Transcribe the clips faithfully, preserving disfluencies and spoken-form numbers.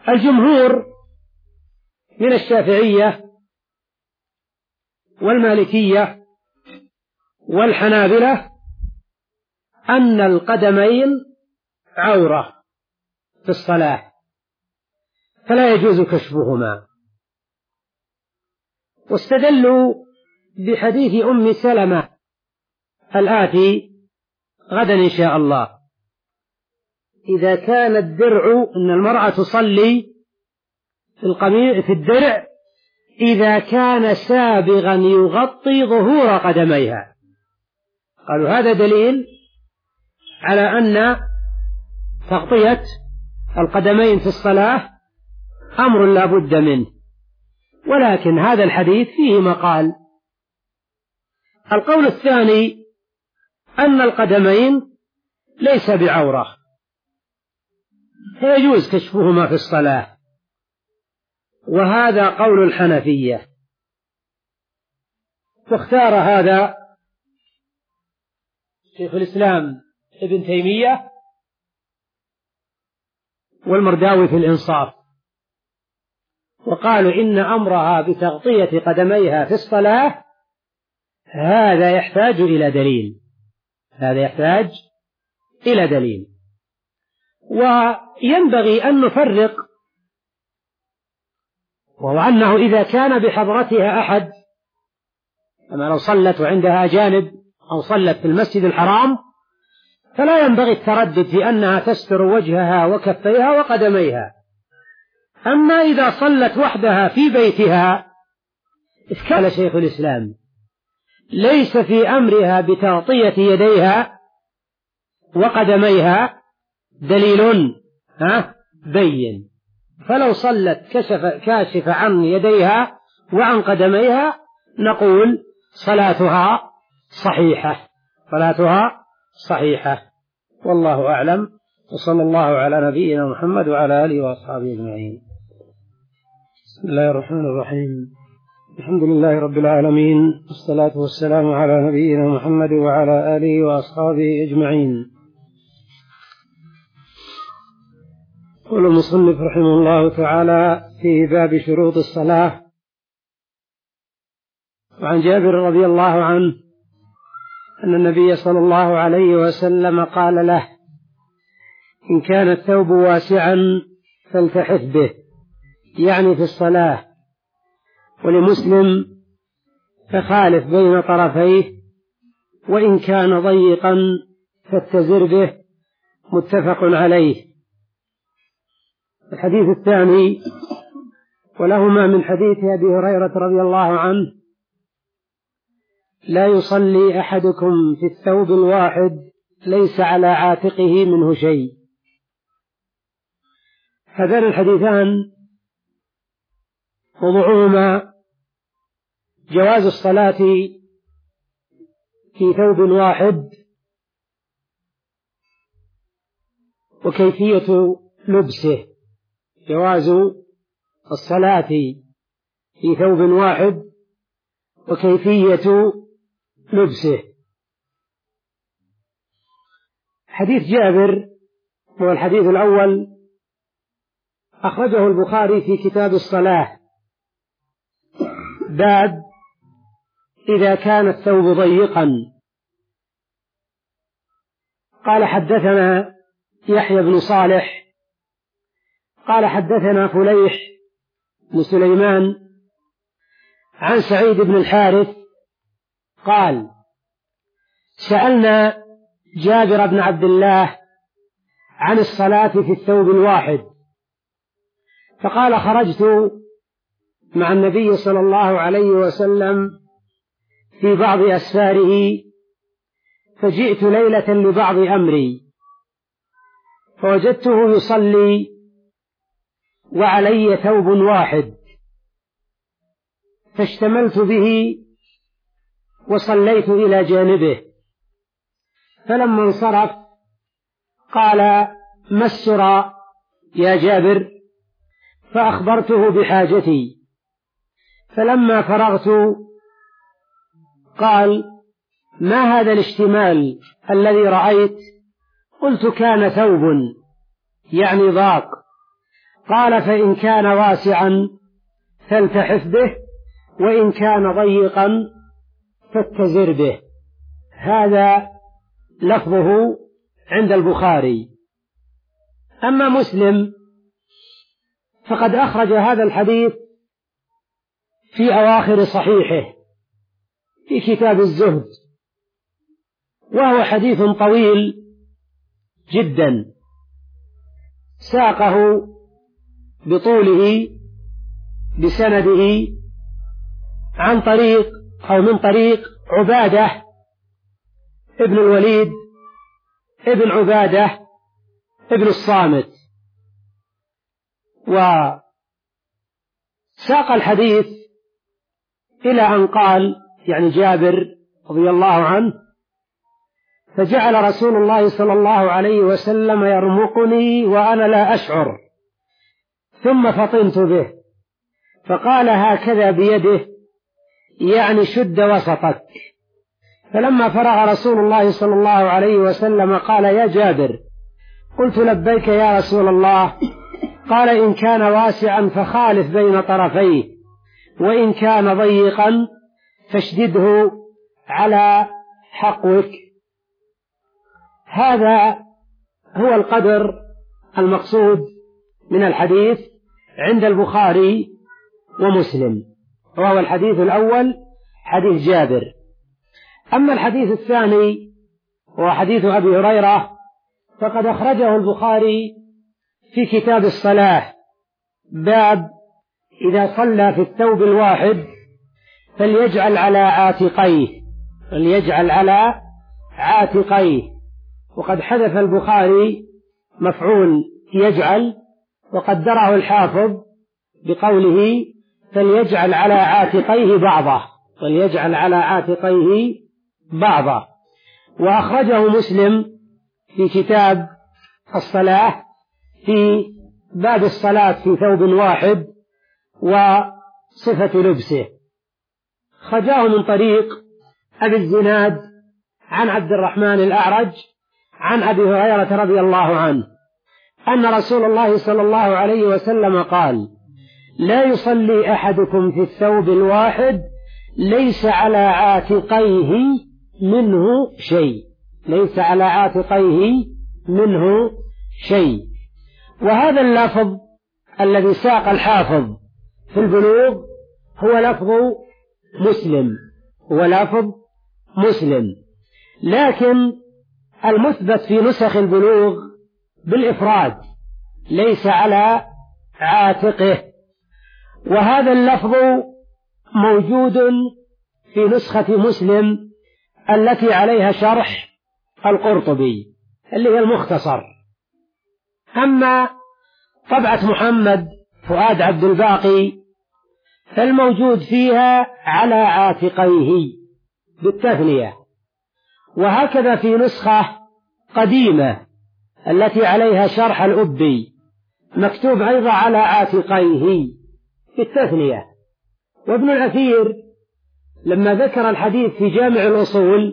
الجمهور من الشافعية والمالكية والحنابلة أن القدمين عورة في الصلاة فلا يجوز كشفهما، واستدلوا بحديث أم سلمة الآتي غدا إن شاء الله: إذا كان الدرع، إن المرأة تصلي في القميص في الدرع إذا كان سابغا يغطي ظهور قدميها. قالوا هذا دليل على أن تغطية القدمين في الصلاة أمر لا بد منه، ولكن هذا الحديث فيه مقال. القول الثاني أن القدمين ليس بعورة فيجوز كشفهما في الصلاة، وهذا قول الحنفية، واختار هذا شيخ الإسلام ابن تيمية والمرداوي في الإنصاف، وقالوا إن أمرها بتغطية قدميها في الصلاة هذا يحتاج إلى دليل، هذا يحتاج إلى دليل. وينبغي أن نفرق، وهو أنه إذا كان بحضرتها أحد، كما لو صلت وعندها أجانب أو صلت في المسجد الحرام، فلا ينبغي التردد في أنها تستر وجهها وكفيها وقدميها. أما إذا صلت وحدها في بيتها، إذ قال شيخ الإسلام ليس في أمرها بتغطية يديها وقدميها دليل ها بين، فلو صلت كشف كاشف عن يديها وعن قدميها نقول صلاتها صحيحة، صلاتها صحيحة، والله أعلم. وصلى الله على نبينا محمد وعلى آله وأصحابه أجمعين. بسم الله الرحمن الرحيم. الحمد لله رب العالمين، والصلاة والسلام على نبينا محمد وعلى آله وأصحابه أجمعين. قال المصنف رحمه الله تعالى في باب شروط الصلاة: وعن جابر رضي الله عنه أن النبي صلى الله عليه وسلم قال له: إن كان الثوب واسعا فالتحف به، يعني في الصلاة. ولمسلم: فخالف بين طرفيه، وإن كان ضيقا فاتزر به، متفق عليه. الحديث الثاني ولهما من حديث أبي هريرة رضي الله عنه: لا يصلي أحدكم في الثوب الواحد ليس على عاتقه منه شيء. هذان الحديثان موضوعهما جواز الصلاة في ثوب واحد وكيفية لبسه، جواز الصلاة في ثوب واحد وكيفية لبسه. حديث جابر هو الحديث الأول، أخرجه البخاري في كتاب الصلاة، باب إذا كان الثوب ضيقا. قال: حدثنا يحيى بن صالح قال حدثنا فليح بن سليمان عن سعيد بن الحارث قال: سألنا جابر بن عبد الله عن الصلاة في الثوب الواحد، فقال: خرجت مع النبي صلى الله عليه وسلم في بعض أسفاره، فجئت ليلة لبعض أمري، فوجدته يصلي وعلي ثوب واحد، فاشتملت به وصليت إلى جانبه. فلما انصرف قال: ما السرى يا جابر؟ فأخبرته بحاجتي. فلما فرغت قال: ما هذا الاشتمال الذي رأيت؟ قلت: كان ثوب، يعني ضاق. قال فإن كان واسعا فالتحف به، وإن كان ضيقا فاتزر به. هذا لفظه عند البخاري. أما مسلم فقد أخرج هذا الحديث في أواخر صحيحه في كتاب الزهد، وهو حديث طويل جدا ساقه بطوله بسنده عن طريق أو من طريق عبادة ابن الوليد ابن عبادة ابن الصامت. وساق الحديث إلى أن قال، يعني جابر رضي الله عنه: فجعل رسول الله صلى الله عليه وسلم يرمقني وأنا لا أشعر، ثم فطنت به، فقال هكذا بيده، يعني شد وسطك. فلما فرغ رسول الله صلى الله عليه وسلم قال: يا جابر. قلت: لبيك يا رسول الله. قال: إن كان واسعا فخالف بين طرفيه، وإن كان ضيقا فاشدده على حقوك. هذا هو القدر المقصود من الحديث عند البخاري ومسلم، وهو الحديث الأول حديث جابر. أما الحديث الثاني هو حديث أبي هريرة، فقد أخرجه البخاري في كتاب الصلاة، باب إذا صلى في الثوب الواحد فليجعل على عاتقيه فليجعل على عاتقيه وقد حذف البخاري مفعول يجعل، وقدره الحافظ بقوله: فليجعل على عاتقيه بعضه فليجعل على عاتقيه بعضه. وأخرجه مسلم في كتاب الصلاة في باب الصلاة في ثوب واحد وصفة لبسه. خرجه من طريق أبي الزناد عن عبد الرحمن الأعرج عن أبي هريرة رضي الله عنه أن رسول الله صلى الله عليه وسلم قال: لا يصلي أحدكم في الثوب الواحد ليس على عاتقيه منه شيء ليس على عاتقيه منه شيء. وهذا اللفظ الذي ساق الحافظ في البلوغ هو لفظ مسلم هو لفظ مسلم لكن المثبت في نسخ البلوغ بالإفراد ليس على عاتقه. وهذا اللفظ موجود في نسخة مسلم التي عليها شرح القرطبي اللي هي المختصر. أما طبعة محمد فؤاد عبد الباقي فالموجود فيها على عاتقيه بالتثنية، وهكذا في نسخة قديمة التي عليها شرح الأبي مكتوب أيضا على عاتقيه بالتثنية. وابن الأثير لما ذكر الحديث في جامع الأصول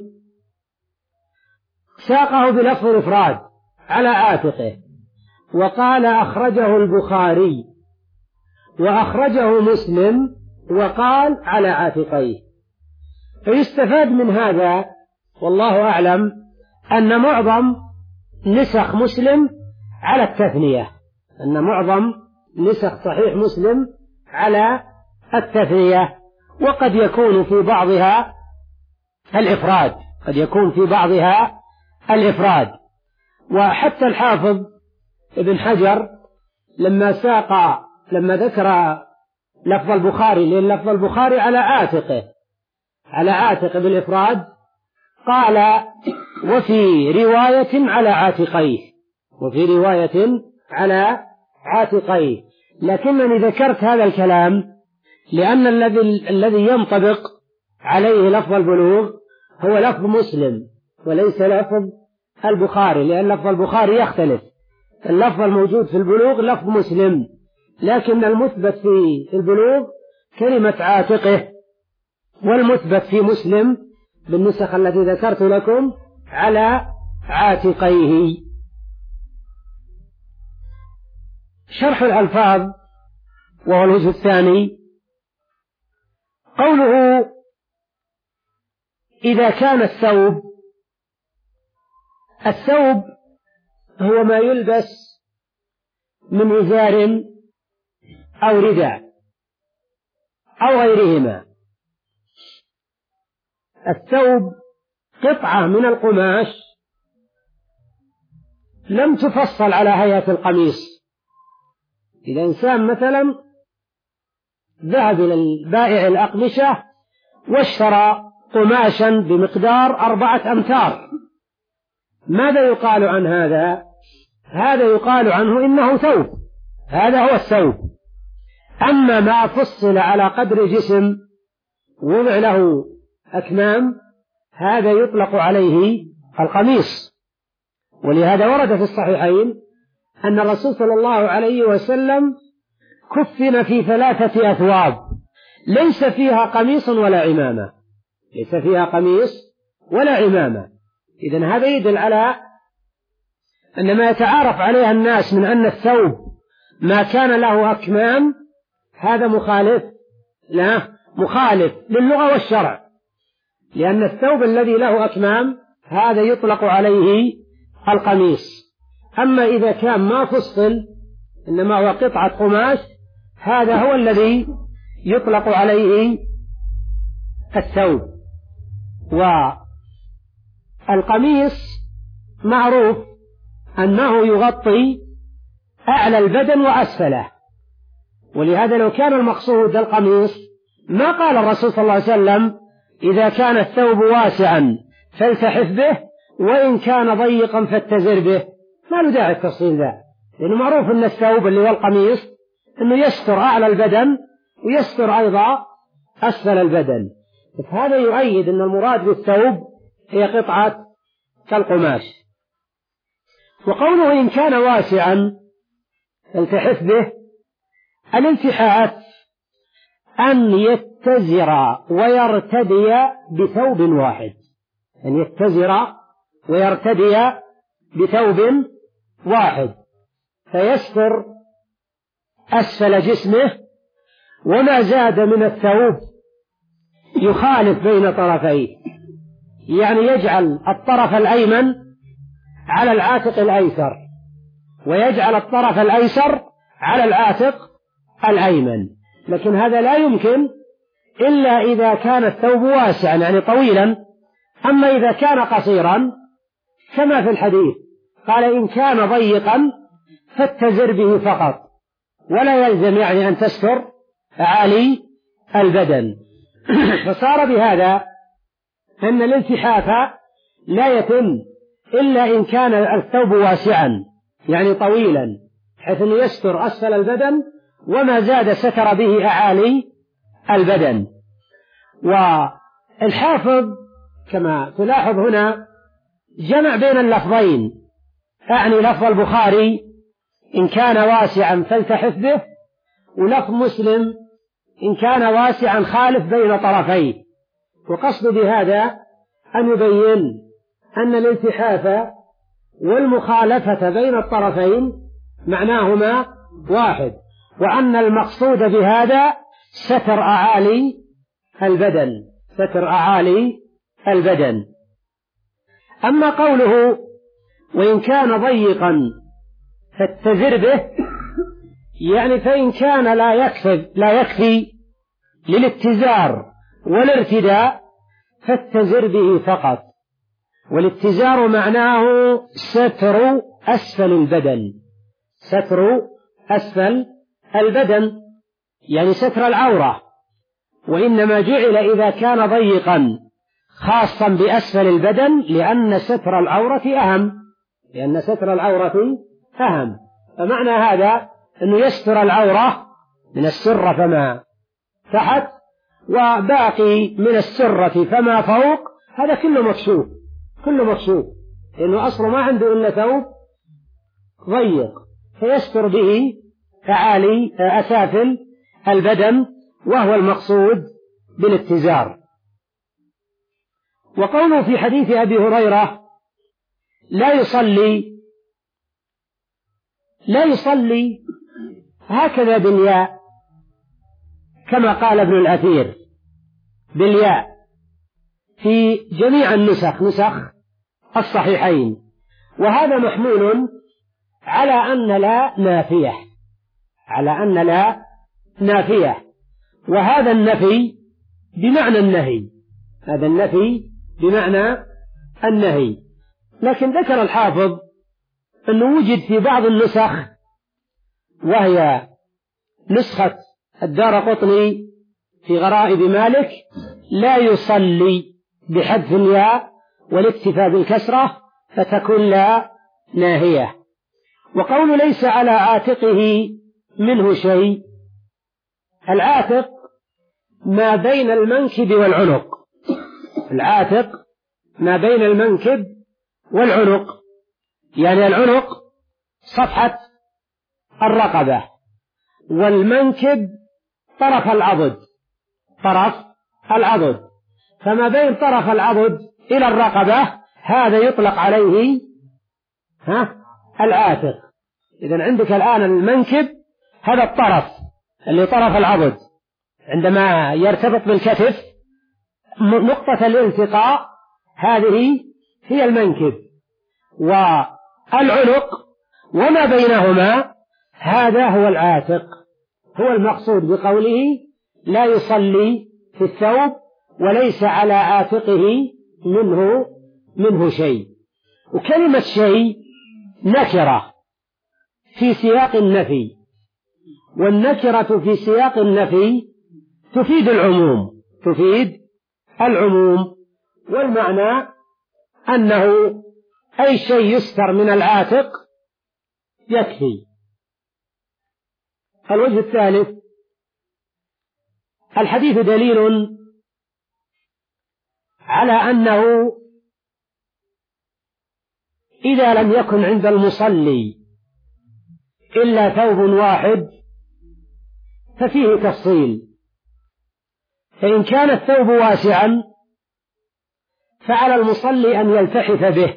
ساقه بلفظ الإفراد على عاتقه، وقال أخرجه البخاري وأخرجه مسلم وقال على عاتقيه. فيستفاد من هذا والله أعلم أن معظم نسخ مسلم على التثنية أن معظم نسخ صحيح مسلم على التثنية، وقد يكون في بعضها الإفراد قد يكون في بعضها الإفراد. وحتى الحافظ ابن حجر لما ساق لما ذكر لفظ البخاري، لأن لفظ البخاري على عاتقه على عاتقه بالإفراد، قال وفي رواية على عاتقيه وفي رواية على عاتقيه. لكنني ذكرت هذا الكلام لأن الذي الذي ينطبق عليه لفظ البلوغ هو لفظ مسلم وليس لفظ البخاري، لأن لفظ البخاري يختلف. اللفظ الموجود في البلوغ لفظ مسلم، لكن المثبت في البلوغ كلمة عاتقه، والمثبت في مسلم بالنسخ التي ذكرت لكم على عاتقيه. شرح الألفاظ وهو الوجه الثاني. قوله إذا كان الثوب، الثوب هو ما يلبس من إزار أو رداء أو غيرهما. الثوب قطعة من القماش لم تفصل على هيئة القميص. إذا إنسان مثلا ذهب إلى البائع الأقمشة واشترى قماشا بمقدار أربعة أمتار، ماذا يقال عن هذا؟ هذا يقال عنه إنه ثوب، هذا هو الثوب. أما ما فصل على قدر جسم وضع له أكمام، هذا يطلق عليه القميص. ولهذا ورد في الصحيحين أن الرسول صلى الله عليه وسلم كفن في ثلاثة أثواب ليس فيها قميص ولا عمامة، ليس فيها قميص ولا عمامة. إذن هذا يدل على أن ما يتعارف عليها الناس من أن الثوب ما كان له أكمام هذا مخالف لا مخالف للغة والشرع، لأن الثوب الذي له أكمام هذا يطلق عليه القميص. أما إذا كان ما فصل إنما هو قطعة قماش هذا هو الذي يطلق عليه الثوب. والقميص معروف أنه يغطي أعلى البدن وأسفله، ولهذا لو كان المقصود القميص ما قال الرسول صلى الله عليه وسلم إذا كان الثوب واسعا فالتحف به وإن كان ضيقا فاتزر به، ما له داعي التفصيل ذا، لأنه معروف أن الثوب اللي هو القميص أنه يستر أعلى البدن ويستر أيضا أسفل البدن. فهذا يؤيد أن المراد بالثوب هي قطعة كالقماش. وقوله إن كان واسعا فالتحف به، الالتحاف أن يتزر ويرتدي بثوب واحد، أن يتزر ويرتدي بثوب واحد فيستر أسفل جسمه، وما زاد من الثوب يخالف بين طرفيه، يعني يجعل الطرف الأيمن على العاتق الأيسر ويجعل الطرف الأيسر على العاتق الأيمن. لكن هذا لا يمكن إلا إذا كان الثوب واسعا يعني طويلا. أما إذا كان قصيرا كما في الحديث قال إن كان ضيقا فاتزر به فقط، ولا يلزم يعني أن تستر أعالي البدن. فصار بهذا أن الالتحاف لا يتم إلا إن كان الثوب واسعا يعني طويلا حيث يستر أسفل البدن وما زاد ستر به أعالي البدن. والحافظ كما تلاحظ هنا جمع بين اللفظين، أعني لفظ البخاري إن كان واسعا فالتحف به، ولفظ مسلم إن كان واسعا خالف بين طرفيه. وقصد بهذا أن يبين أن الالتحاف والمخالفة بين الطرفين معناهما واحد، وأن المقصود بهذا ستر أعالي البدن، ستر أعالي البدن. أما قوله وإن كان ضيقا فاتزر به، يعني فإن كان لا يكفي, لا يكفي للاتزار والارتداء فاتزر به فقط. والاتزار معناه ستر أسفل البدن، ستر أسفل البدن يعني ستر العورة، وإنما جعل إذا كان ضيقا خاصا بأسفل البدن لأن ستر العورة أهم، لأن ستر العورة أهم. فمعنى هذا أنه يستر العورة من السرة فما تحت، وباقي من السرة فما فوق هذا كله مكشوف، كله مكشوف، لأنه أصلا ما عنده إلا ثوب ضيق فيستر به أعالي أسافل البدن، وهو المقصود بالاتزار. وقوله في حديث أبي هريرة لا يصلي لا يصلي هكذا بالياء كما قال ابن الأثير بالياء في جميع النسخ نسخ الصحيحين. وهذا محمول على أن لا نافية على أن لا نافية وهذا النفي بمعنى النهي هذا النفي بمعنى النهي. لكن ذكر الحافظ أنه وجد في بعض النسخ وهي نسخة الدارقطني في غرائب مالك لا يصلي بحذف الياء والاكتفاء بالكسرة فتكون لا ناهية. وقول ليس على عاتقه منه شيء، العاتق ما بين المنكب والعنق العاتق ما بين المنكب والعنق يعني العنق صفحة الرقبة والمنكب طرف العضد طرف العضد فما بين طرف العضد إلى الرقبة هذا يطلق عليه ها العاتق. إذن عندك الآن المنكب هذا الطرف اللي طرف العضد عندما يرتبط بالكتف نقطة الالتقاء هذه هي المنكب والعنق وما بينهما هذا هو العاتق. هو المقصود بقوله لا يصلي في الثوب وليس على عاتقه منه منه شيء. وكلمة شيء نكرة في سياق النفي والنكرة في سياق النفي تفيد العموم تفيد العموم والمعنى أنه أي شيء يستر من العاتق يكفي. الوجه الثالث الحديث دليل على أنه إذا لم يكن عند المصلي إلا ثوب واحد ففيه تفصيل. فإن كان الثوب واسعا فعلى المصلي أن يلتحف به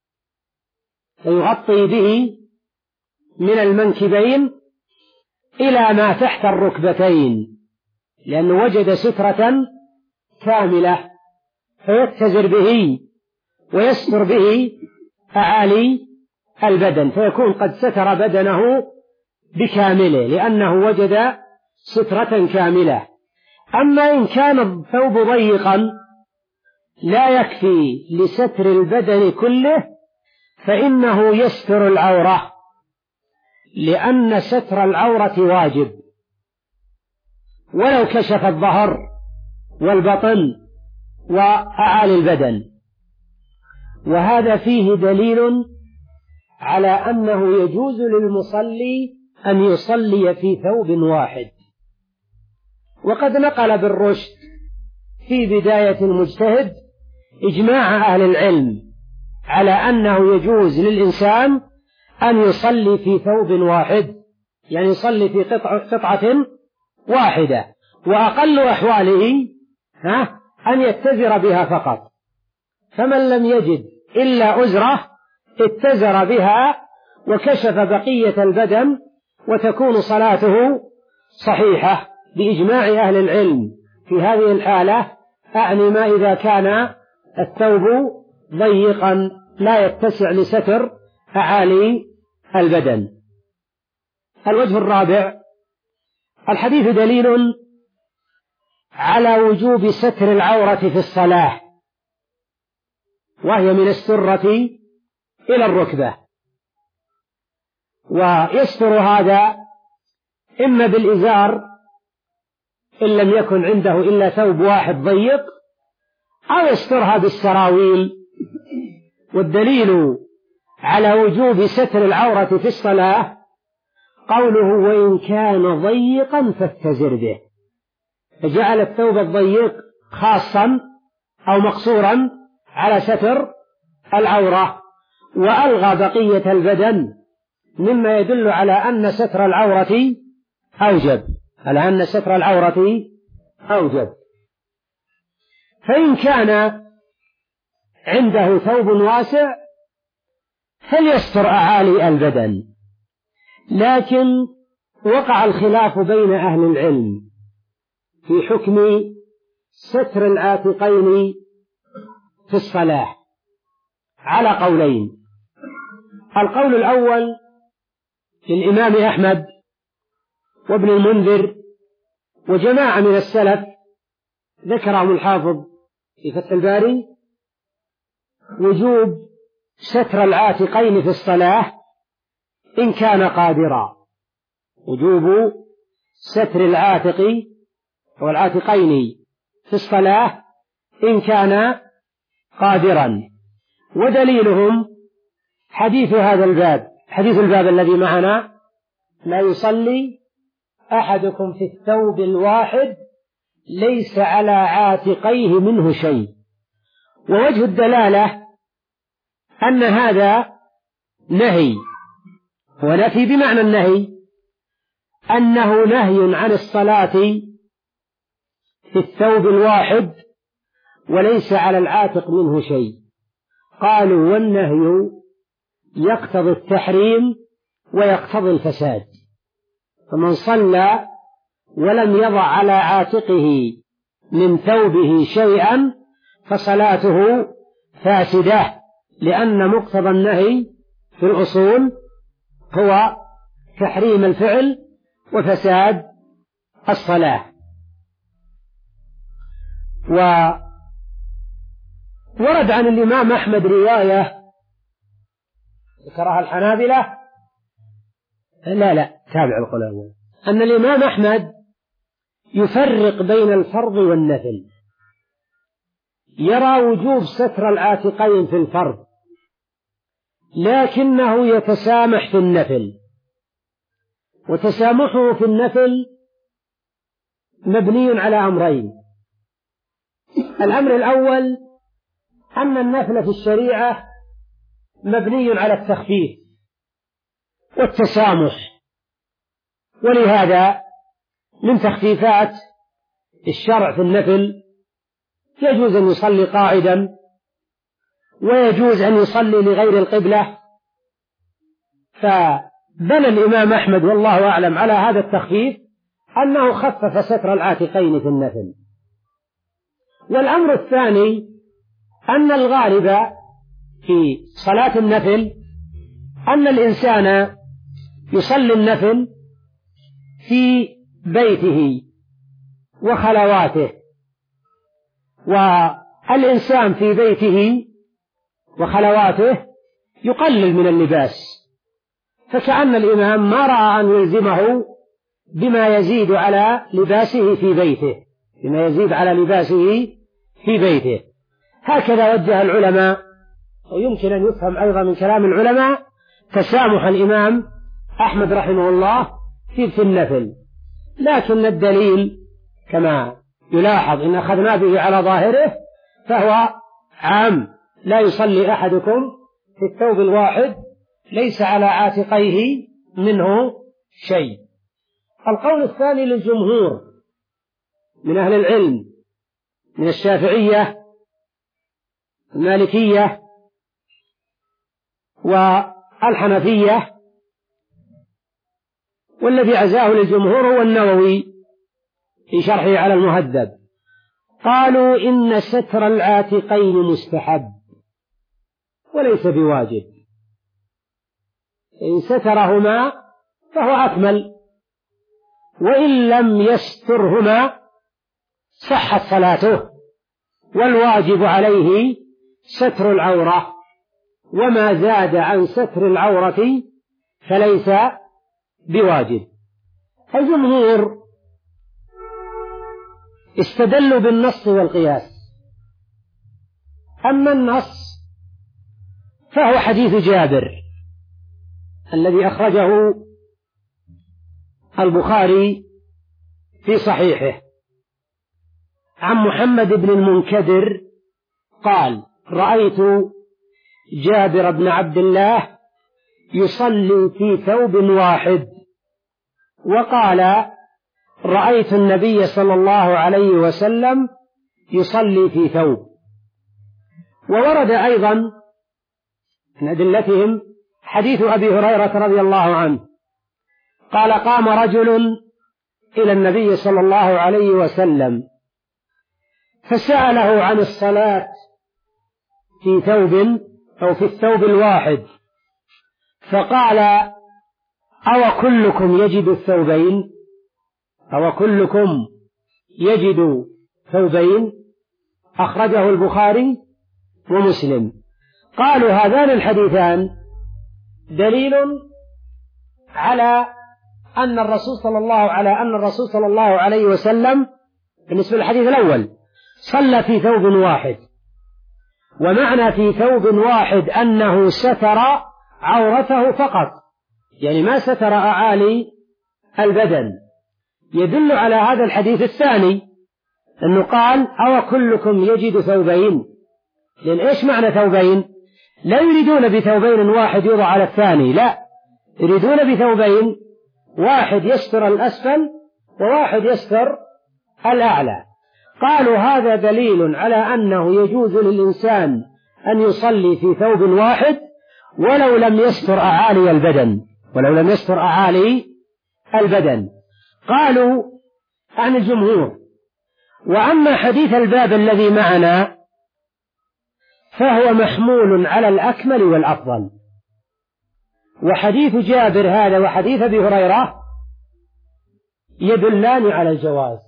ويغطي به من المنكبين إلى ما تحت الركبتين لأنه وجد سترة كاملة فيتزر به ويستر به أعالي البدن فيكون قد ستر بدنه بكامله لأنه وجد سترة كاملة. أما إن كان الثوب ضيقا لا يكفي لستر البدن كله فإنه يستر العورة لأن ستر العورة واجب ولو كشف الظهر والبطن وأعالي البدن. وهذا فيه دليل على أنه يجوز للمصلي أن يصلي في ثوب واحد. وقد نقل بالرشد في بداية المجتهد إجماع أهل العلم على أنه يجوز للإنسان أن يصلي في ثوب واحد يعني يصلي في قطعة, قطعة واحدة وأقل أحواله ها أن يتزر بها فقط. فمن لم يجد إلا أزرة اتزر بها وكشف بقية البدن وتكون صلاته صحيحة بإجماع أهل العلم في هذه الحالة. أعني ما إذا كان الثوب ضيقا لا يتسع لستر أعالي البدن. الوجه الرابع الحديث دليل على وجوب ستر العورة في الصلاة وهي من السرة إلى الركبة. ويستر هذا إما بالإزار إن لم يكن عنده إلا ثوب واحد ضيق أو يسترها بالسراويل. والدليل على وجوب ستر العورة في الصلاة قوله وإن كان ضيقا فاتزر به فجعل الثوب الضيق خاصا أو مقصورا على ستر العورة وألغى بقية البدن مما يدل على أن ستر العورة أوجب على أن ستر العورة أوجب. فإن كان عنده ثوب واسع فليستر أعالي البدن لكن وقع الخلاف بين أهل العلم في حكم ستر العاتقين في الصلاة على قولين. القول الأول للإمام أحمد وابن المنذر وجماعة من السلف ذكرهم الحافظ في فتح الباري، وجوب ستر العاتقين في الصلاة إن كان قادرا، وجوب ستر العاتق والعاتقين في الصلاة إن كان قادرا. ودليلهم حديث هذا الباب، حديث الباب الذي معنا: لا يصلي أحدكم في الثوب الواحد ليس على عاتقيه منه شيء. ووجه الدلالة أن هذا نهي، ونفي بمعنى النهي، أنه نهي عن الصلاة في الثوب الواحد وليس على العاتق منه شيء. قالوا: والنهي يقتضي التحريم ويقتضي الفساد، فمن صلى ولم يضع على عاتقه من ثوبه شيئا فصلاته فاسدة، لأن مقتضى النهي في الأصول هو تحريم الفعل وفساد الصلاة. وورد عن الإمام أحمد رواية ذكرها الحنابلة، لا لا تابع القول، أن الإمام أحمد يفرق بين الفرض والنفل، يرى وجوب ستر العاتقين في الفرض لكنه يتسامح في النفل، وتسامحه في النفل مبني على أمرين. الأمر الأول أن النفل في الشريعة مبني على التخفيف والتسامح، ولهذا من تخفيفات الشرع في النفل يجوز أن يصلي قاعدا، ويجوز أن يصلي لغير القبلة. فبنى الإمام أحمد والله أعلم على هذا التخفيف أنه خفف ستر العاتقين في النفل. والأمر الثاني أن الغالب في صلاة النفل أن الإنسان يصلي النفل في بيته وخلواته، والإنسان في بيته وخلواته يقلل من اللباس، فكأن الإمام ما رأى أن يلزمه بما يزيد على لباسه في بيته، بما يزيد على لباسه في بيته. هكذا وجه العلماء، ويمكن أن يفهم أيضا من كلام العلماء تسامح الإمام أحمد رحمه الله في النفل. لكن الدليل كما يلاحظ إن أخذنا به على ظاهره فهو عام: لا يصلي أحدكم في الثوب الواحد ليس على عاتقيه منه شيء. القول الثاني للجمهور من أهل العلم من الشافعية المالكية والحنفية، والذي عزاه للجمهور هو النووي في شرحه على المهذب، قالوا إن ستر العاتقين مستحب وليس بواجب، إن سترهما فهو أكمل، وإن لم يسترهما صحت صلاته، والواجب عليه ستر العورة، وما زاد عن ستر العورة فليس بواجب. الجمهور استدلوا بالنص والقياس. أما النص فهو حديث جابر الذي أخرجه البخاري في صحيحه عن محمد بن المنكدر قال: رأيت جابر بن عبد الله يصلي في ثوب واحد، وقال: رأيت النبي صلى الله عليه وسلم يصلي في ثوب. وورد أيضا من أدلتهم حديث أبي هريرة رضي الله عنه قال قام رجل إلى النبي صلى الله عليه وسلم فسأله عن الصلاة في ثوب أو في الثوب الواحد، فقال أو كلكم يجد الثوبين أو كلكم يجد ثوبين؟ أخرجه البخاري ومسلم. قالوا هذان الحديثان دليل على أن الرسول صلى الله على أن الرسول صلى الله عليه وسلم بالنسبة للحديث الأول صلى في ثوب واحد، ومعنى في ثوب واحد أنه ستر عورته فقط، يعني ما ستر أعالي البدن. يدل على هذا الحديث الثاني أنه قال أو كلكم يجد ثوبين، لأن إيش معنى ثوبين؟ لا يريدون بثوبين واحد يوضع على الثاني، لا، يريدون بثوبين واحد يستر الأسفل وواحد يستر الأعلى. قالوا هذا دليل على أنه يجوز للإنسان أن يصلي في ثوب واحد ولو لم يستر أعالي البدن ولو لم يستر أعالي البدن. قالوا عن الجمهور. وأما حديث الباب الذي معنا فهو محمول على الأكمل والأفضل، وحديث جابر هذا وحديث أبي هريرة يدلان على الجواز.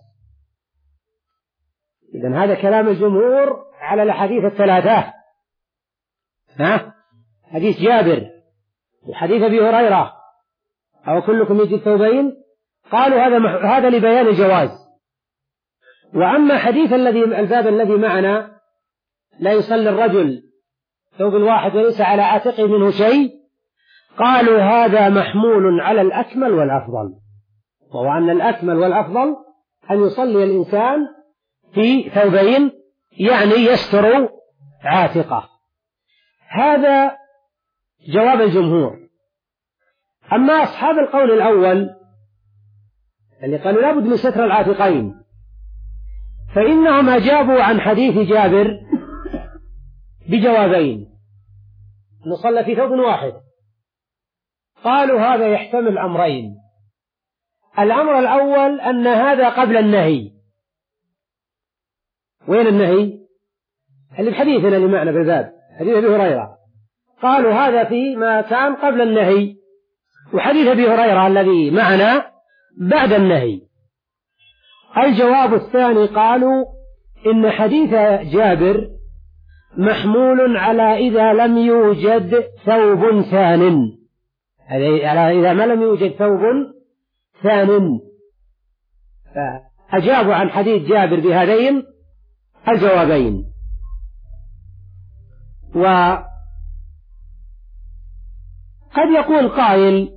إذن هذا كلام الجمهور على الحديث الثلاثة، ها؟ حديث جابر وحديث أبي هريرة أو كلكم يجد ثوبين، قالوا هذا مح... هذا لبيان الجواز. وأما حديث الذي الباب الذي معنا لا يصلي الرجل ثوب واحد وليس على عاتقه منه شيء، قالوا هذا محمول على الأكمل والأفضل، وهو أن الأكمل والأفضل أن يصلي الإنسان في ثوبين، يعني يستر عاتقه. هذا جواب الجمهور. أما أصحاب القول الأول اللي قالوا لابد من ستر العاتقين، فإنهم أجابوا عن حديث جابر بجوابين، نصلى في ثوب واحد. قالوا هذا يحتمل أمرين. الأمر الأول أن هذا قبل النهي. وين النهي؟ اللي بحديثنا اللي معنا بالباب حديث أبي هريرة، قالوا هذا في ما كان قبل النهي، وحديث أبي هريرة الذي معنا بعد النهي. الجواب الثاني قالوا إن حديث جابر محمول على إذا لم يوجد ثوب ثان، على إذا ما لم يوجد ثوب ثان، فأجابوا عن حديث جابر بهذين الجوابين. وقد يقول قائل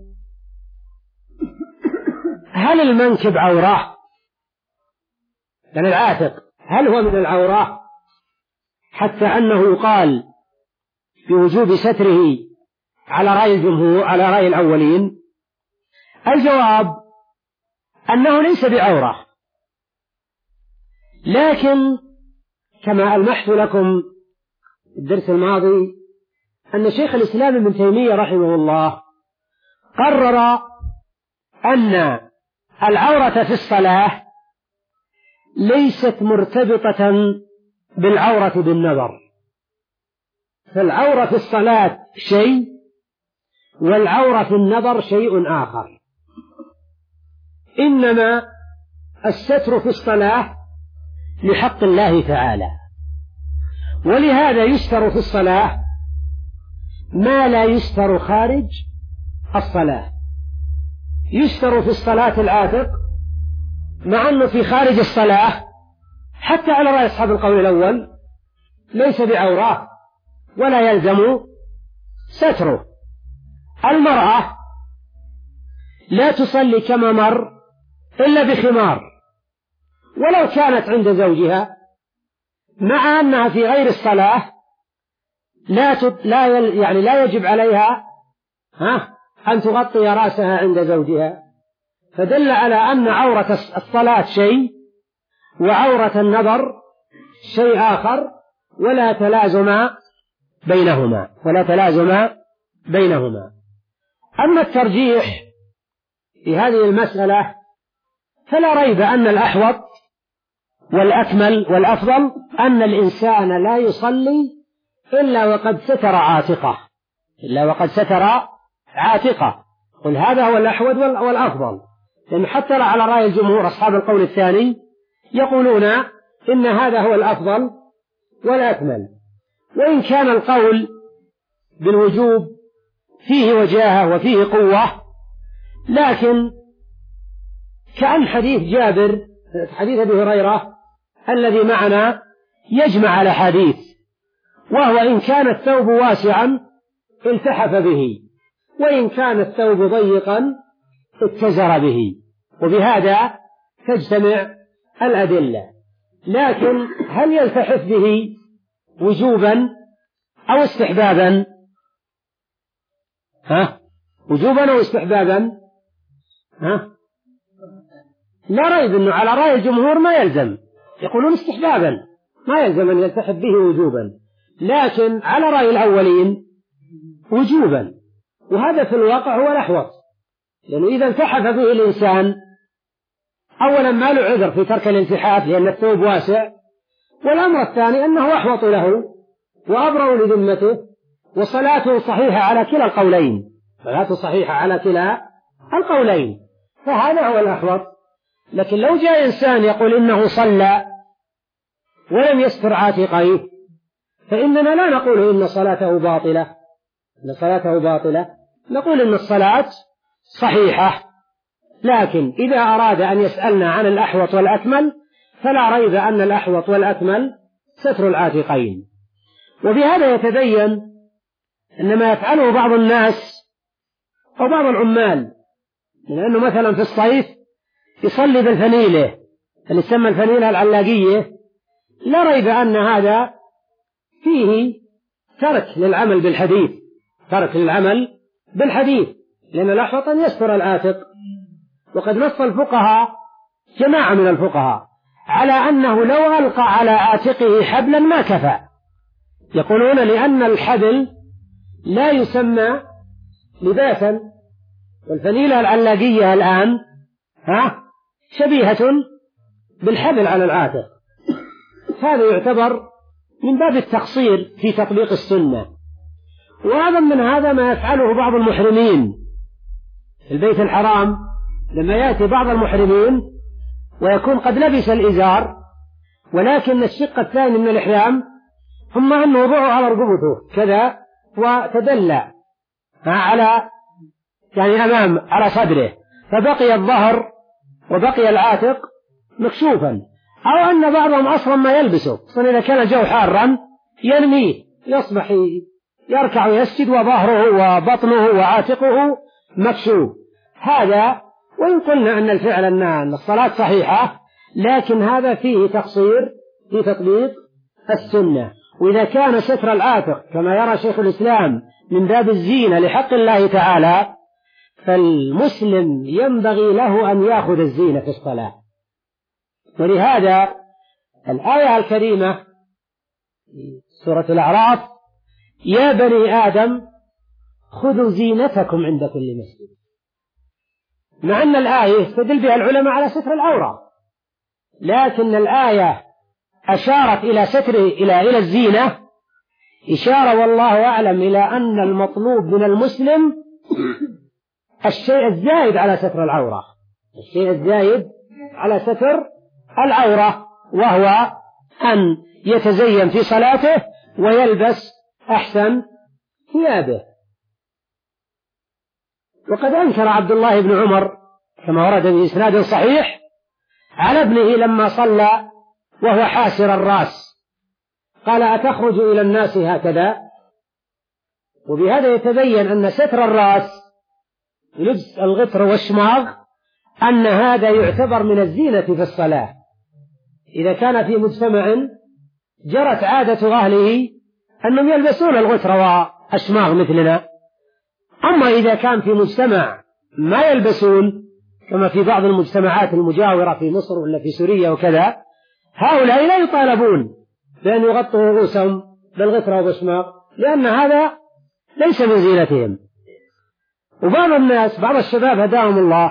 هل المنكب عورة؟ يعني العاتق هل هو من العورة حتى أنه يقال بوجوب ستره على رأي الجمهور على رأي الأولين؟ الجواب أنه ليس بعورة، لكن كما ألمحت لكم الدرس الماضي أن شيخ الإسلام ابن تيمية رحمه الله قرر أن العورة في الصلاة ليست مرتبطة بالعورة بالنظر، فالعورة في الصلاة شيء والعورة في النظر شيء آخر. إنما الستر في الصلاة لحق الله تعالى، ولهذا يستر في الصلاة ما لا يستر خارج الصلاة. يستر في الصلاة العاتق مع أنه في خارج الصلاة حتى على رأي أصحاب القول الأول ليس بعورة ولا يلزم ستره. المرأة لا تصلي كما مر إلا بخمار ولو كانت عند زوجها، مع أنها في غير الصلاة لا تد... لا يل... يعني لا يجب عليها ها أن تغطي رأسها عند زوجها، فدل على أن عورة الصلاة شيء وعورة النظر شيء آخر، ولا تلازم بينهما ولا تلازم بينهما. أما الترجيح في هذه المسألة فلا ريب أن الأحوط والأكمل والأفضل أن الإنسان لا يصلي إلا وقد ستر عاتقه إلا وقد ستر عاتقه قل هذا هو الأحوط والأفضل، لأن حتى على رأي الجمهور أصحاب القول الثاني يقولون إن هذا هو الأفضل والأكمل، وإن كان القول بالوجوب فيه وجاهة وفيه قوة، لكن كأن حديث جابر حديث أبي هريرة الذي معنا يجمع على حديث، وهو إن كان الثوب واسعا التحف به، وإن كان الثوب ضيقا اتزر به، وبهذا تجتمع الأدلة. لكن هل يلتحف به وجوبا أو استحبابا؟ ها وجوبا أو استحبابا؟ ها لا ريب أنه على رأي الجمهور ما يلزم، يقولون استحبابا ما يلزم أن يلتحف به وجوبا، لكن على رأي الأولين وجوبا، وهذا في الواقع هو الأحوط، لأنه إذا التحف به الإنسان أولا ما له عذر في ترك الالتحاف لأن الثوب واسع، والأمر الثاني أنه أحوط له وأبرأ لذمته، وصلاته صحيحة على كلا القولين صلاته صحيحة على كلا القولين فهذا هو الأحوط. لكن لو جاء إنسان يقول إنه صلى ولم يستر عاتقيه فإننا لا نقول إن صلاته باطلة إن صلاته باطلة نقول إن الصلاة صحيحة. لكن إذا أراد أن يسألنا عن الأحوط والأكمل فلا ريب أن الأحوط والأكمل ستر العاتقين. وبهذا يتبين أن ما يفعله بعض الناس أو بعض العمال من أنه مثلا في الصيف يصلي بالفنيلة اللي يسمى الفنيلة العلاقية، لا ريب أن هذا فيه ترك للعمل بالحديث ترك للعمل بالحديث لأن الأحوط أن يستر العاتق. وقد نص الفقهاء جماعة من الفقهاء على أنه لو ألقى على عاتقه حبلا ما كفى، يقولون لأن الحبل لا يسمى لباسا، والفنيلة العلاقية الآن ها شبيهة بالحبل على العاتق، هذا يعتبر من باب التقصير في تطبيق السنة. وهذا من هذا ما يفعله بعض المحرمين في البيت الحرام، لما يأتي بعض المحرمين ويكون قد لبس الإزار ولكن الشق الثاني من الإحرام ثم أنه وضعه على رقبته كذا وتدلى على يعني أمام على صدره فبقي الظهر وبقي العاتق مكشوفا، أو أن بعضهم أصلا ما يلبسه، صار إذا كان الجو حارا ينميه يصبح يركع ويسجد وظهره وبطنه وعاتقه مكشوف. هذا وإن قلنا أن الفعل أن الصلاة صحيحة لكن هذا فيه تقصير في تطبيق السنة. وإذا كان ستر العاتق كما يرى شيخ الإسلام من باب الزينة لحق الله تعالى فالمسلم ينبغي له أن يأخذ الزينة في الصلاة. ولهذا الآية الكريمة سورة الأعراف يا بني آدم خذوا زينتكم عند كل مسجد، مع أن الآية يستدل بها العلماء على ستر العورة، لكن الآية أشارت إلى ستر إلى إلى الزينة إشارة والله أعلم إلى أن المطلوب من المسلم الشيء الزايد على ستر العورة الشيء الزايد على ستر العورة وهو أن يتزين في صلاته ويلبس أحسن ثيابه. وقد أنكر عبد الله بن عمر كما ورد بإسناد صحيح على ابنه لما صلى وهو حاسر الرأس قال أتخرج إلى الناس هكذا؟ وبهذا يتبين أن ستر الرأس لبس الغتر والشماغ أن هذا يعتبر من الزينة في الصلاة. إذا كان في مجتمع جرت عادة أهله أنهم يلبسون الغتر والشماغ مثلنا، أما إذا كان في مجتمع ما يلبسون كما في بعض المجتمعات المجاورة في مصر ولا في سوريا وكذا، هؤلاء لا يطالبون بأن يغطوا رؤوسهم بالغتر وبالشماغ لأن هذا ليس من زينتهم. وبعض الناس بعض الشباب هداهم الله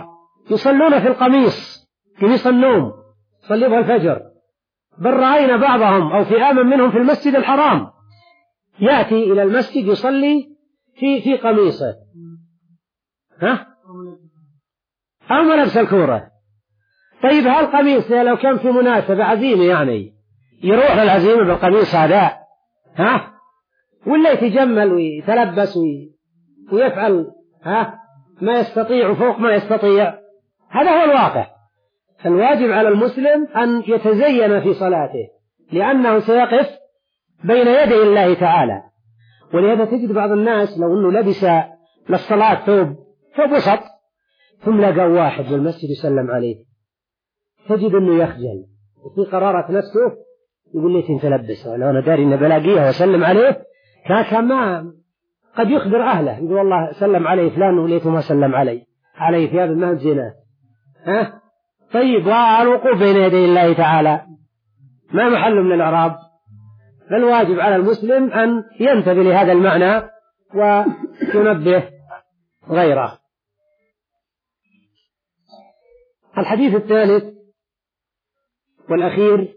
يصلون في القميص، قميص النوم، يصلي بها الفجر، بل رأينا بعضهم أو فئاما منهم في المسجد الحرام يأتي إلى المسجد يصلي في في قميصه، ها؟ أو ملبس الكورة. طيب هالقميص لو كان في مناسبة عزيمة يعني يروح للعزيمة بالقميص هذا، ها؟ ولا يتجمل ويتلبس ويفعل ها ما يستطيع فوق ما يستطيع؟ هذا هو الواقع. الواجب على المسلم أن يتزين في صلاته، لأنه سيقف بين يدي الله تعالى. ولهذا تجد بعض الناس لو أنه لبس للصلاة ثوب ثوب وسط ثم لقى واحد بالمسجد يسلم عليه، تجد أنه يخجل وفي قرارة نفسه يقول لي أنت لبسه، لو أنا داري أن بلاقيها وسلم عليه كان ما قد يخبر أهله يقول والله سلم عليه فلان وليته ما سلم علي عليه ثياب ما زينة، ها؟ طيب والوقوف بين يدي الله تعالى ما محل من الإعراب. فالواجب على المسلم أن ينتبه لهذا المعنى وينبه غيره. الحديث الثالث والأخير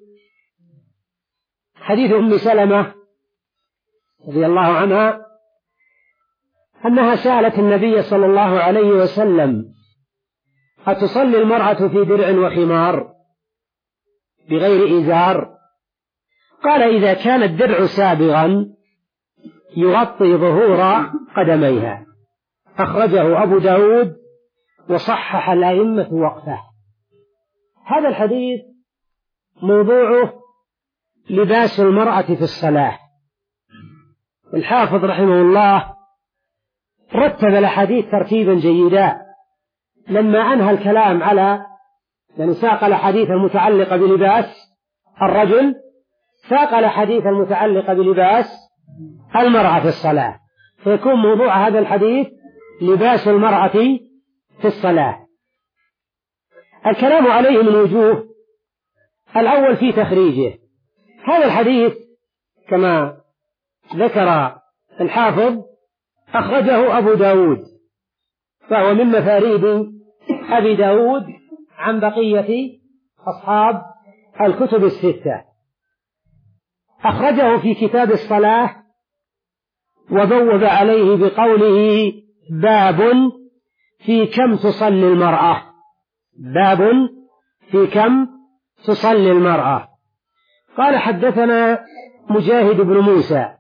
حديث أم سلمة رضي الله عنها أنها سألت النبي صلى الله عليه وسلم أتصلي المرأة في درع وخمار بغير إزار؟ قال إذا كان الدرع سابغا يغطي ظهور قدميها. أخرجه أبو داود وصحح الأئمة وقفه. هذا الحديث موضوعه لباس المرأة في الصلاة. الحافظ رحمه الله رتب الأحاديث ترتيبا جيدا، لما أنهى الكلام على يعني ساق الأحاديث المتعلقة بلباس الرجل، ساق الأحاديث المتعلقة بلباس المرأة في الصلاة، فيكون موضوع هذا الحديث لباس المرأة في الصلاة. الكلام عليه من وجوه. الأول في تخريجه. هذا الحديث كما ذكر الحافظ أخرجه أبو داود، فهو من مفاريد أبي داود عن بقية أصحاب الكتب الستة. أخرجه في كتاب الصلاة وبوب عليه بقوله باب في كم تصلي المرأة، باب في كم تصلي المرأة. قال حدثنا مجاهد بن موسى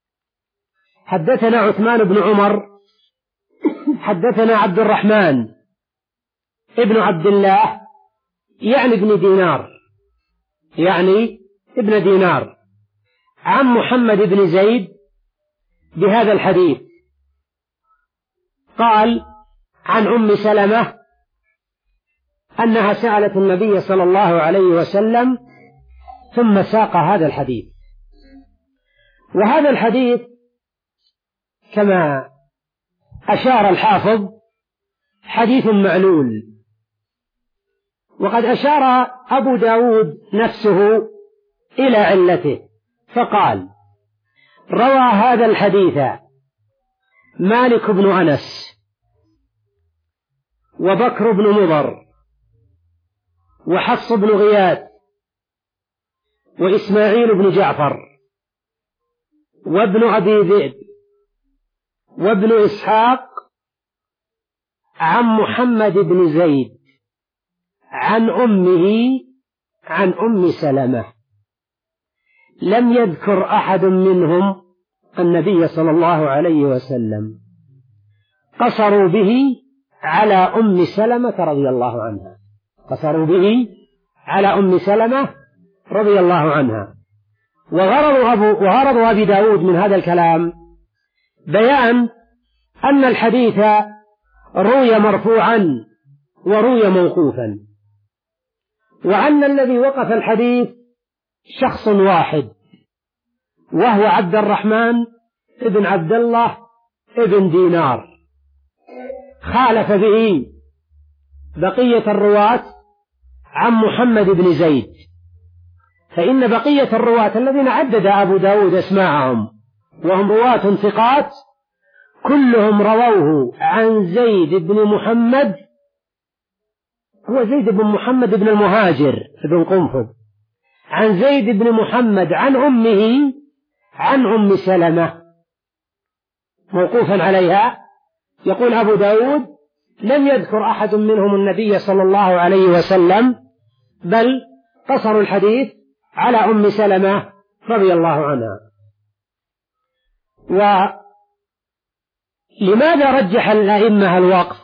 حدثنا عثمان بن عمر حدثنا عبد الرحمن ابن عبد الله يعني ابن دينار يعني ابن دينار عن محمد بن زيد بهذا الحديث. قال عن أم سلمة أنها سألت النبي صلى الله عليه وسلم ثم ساق هذا الحديث. وهذا الحديث كما أشار الحافظ حديث معلول، وقد أشار أبو داود نفسه إلى علته فقال روى هذا الحديث مالك بن أنس وبكر بن مضر وحفص بن غياث وإسماعيل بن جعفر وابن أبي ذئب وابن إسحاق عن محمد بن زيد عن أمه عن أم سلمة. لم يذكر أحد منهم النبي صلى الله عليه وسلم، قصروا به على أم سلمة رضي الله عنها، قصروا به على أم سلمة رضي الله عنها. وغرض أبو, وغرض أبي داود من هذا الكلام بيان أن الحديث روي مرفوعا وروي موقوفا، وأن الذي وقف الحديث شخص واحد وهو عبد الرحمن ابن عبد الله ابن دينار، خالف به بقية الرواة عن محمد بن زيد. فإن بقية الرواة الذين عدد أبو داود اسماءهم وهم رواة ثقات كلهم رووه عن زيد بن محمد هو زيد بن محمد بن المهاجر بن قنفذ عن زيد بن محمد عن أمه عن أم سلمة موقوفا عليها. يقول أبو داود لم يذكر أحد منهم النبي صلى الله عليه وسلم، بل قصروا الحديث على أم سلمة رضي الله عنها. ولماذا رجح الأئمة الوقف؟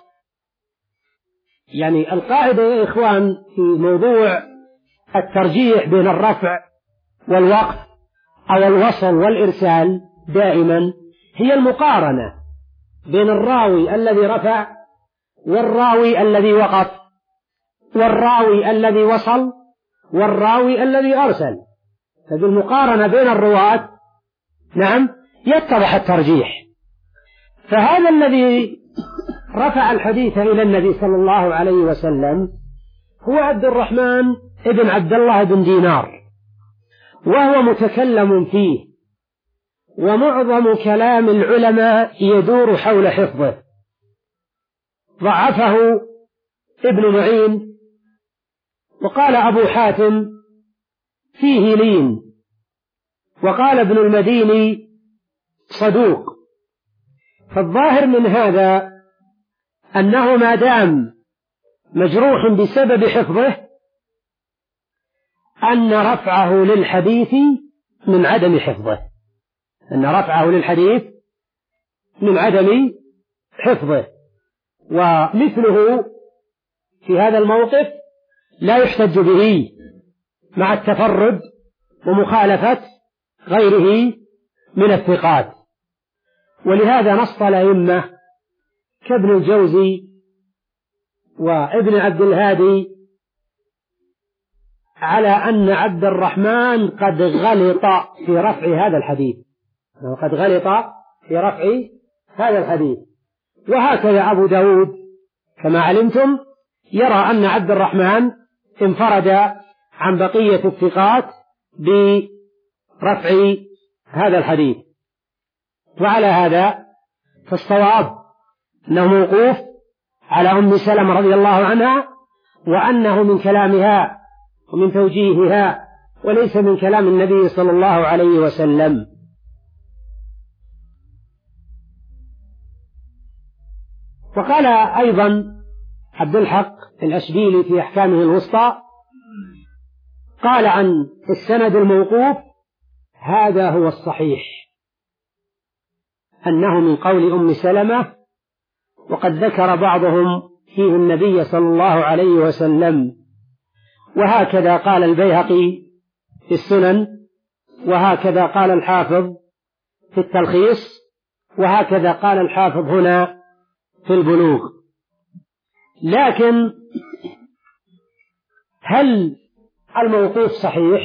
يعني القاعدة يا إخوان في موضوع الترجيح بين الرفع والوقف أو الوصل والإرسال دائما هي المقارنة بين الراوي الذي رفع والراوي الذي وقف، والراوي الذي وصل والراوي الذي أرسل. فبالمقارنة بين الرواة نعم يتضح الترجيح. فهذا الذي رفع الحديث إلى النبي صلى الله عليه وسلم هو عبد الرحمن ابن عبد الله بن دينار، وهو متكلم فيه، ومعظم كلام العلماء يدور حول حفظه. ضعفه ابن معين، وقال أبو حاتم فيه لين، وقال ابن المديني صدوق. فالظاهر من هذا أنه ما دام مجروح بسبب حفظه أن رفعه للحديث من عدم حفظه، أن رفعه للحديث من عدم حفظه. ومثله في هذا الموقف لا يحتج به مع التفرد ومخالفة غيره من الثقات. ولهذا نص الأئمة كابن الجوزي وابن عبد الهادي على أن عبد الرحمن قد غلط في رفع هذا الحديث، قد غلط في رفع هذا الحديث. وهكذا أبو داود كما علمتم يرى أن عبد الرحمن انفرد عن بقية الثقات برفع هذا الحديث. وعلى هذا فالصواب أنه موقوف على أم سلمة رضي الله عنها، وأنه من كلامها ومن توجيهها وليس من كلام النبي صلى الله عليه وسلم. وقال أيضا عبد الحق الأشبيلي في أحكامه الوسطى، قال عن السند الموقوف هذا هو الصحيح، أنه من قول أم سلمة، وقد ذكر بعضهم فيه النبي صلى الله عليه وسلم. وهكذا قال البيهقي في السنن، وهكذا قال الحافظ في التلخيص، وهكذا قال الحافظ هنا في البلوغ. لكن هل الموقوف صحيح؟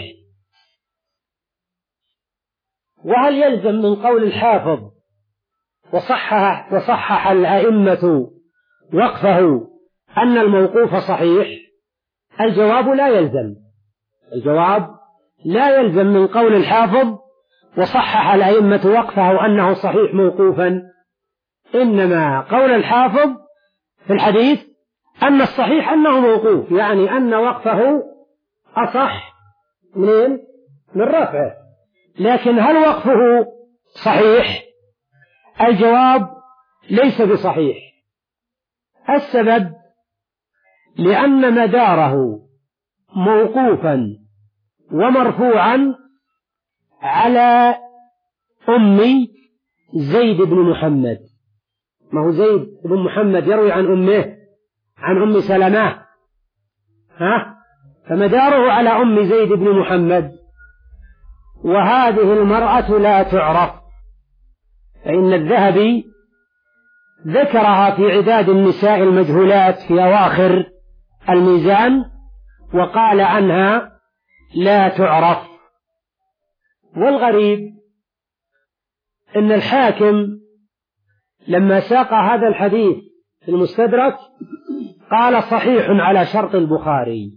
وهل يلزم من قول الحافظ وصحح, وصحح الأئمة وقفه أن الموقوف صحيح؟ الجواب لا يلزم. الجواب لا يلزم من قول الحافظ وصحح الأئمة وقفه أنه صحيح موقوفا، إنما قول الحافظ في الحديث أن الصحيح أنه موقوف، يعني أن وقفه أصح من من رفعه. لكن هل وقفه صحيح؟ الجواب ليس بصحيح. السبب لأن مداره موقوفا ومرفوعا على أم زيد بن محمد. ما هو زيد بن محمد يروي عن أمه عن أم سلمة، ها؟ فمداره على أم زيد بن محمد، وهذه المرأة لا تعرف، فإن الذهبي ذكرها في عداد النساء المجهولات في أواخر الميزان، وقال عنها لا تعرف. والغريب أن الحاكم لما ساق هذا الحديث في المستدرك قال صحيح على شرط البخاري.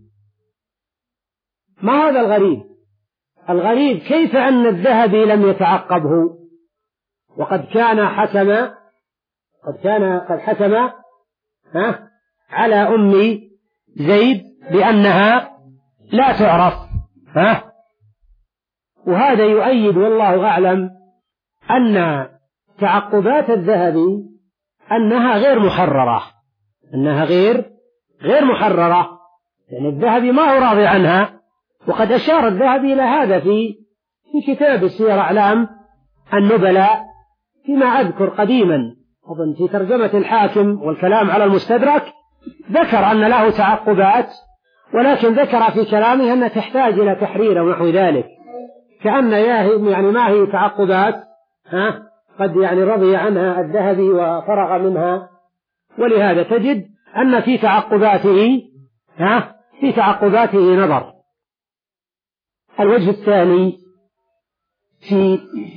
ما هذا الغريب؟ الغريب كيف أن الذهبي لم يتعقبه، وقد كان حكم قد كان قد حكم ها على أم زيد بأنها لا تعرف. ها؟ وهذا يؤيد والله أعلم أن تعقبات الذهبي أنها غير محررة، أنها غير غير محررة، يعني الذهبي ما هو راضي عنها، وقد أشار الذهبي إلى هذا في في كتاب سير أعلام النبلاء، فيما أذكر قديما أظن في ترجمة الحاكم والكلام على المستدرك ذكر أن له تعقبات، ولكن ذكر في كلامه أنها تحتاج إلى تحرير ونحو ذلك، كأن يعني ما هي تعقبات ها قد يعني رضي عنها الذهبي وفرغ منها، ولهذا تجد أن في تعقباته ها في تعقباته نظر. الوجه الثاني في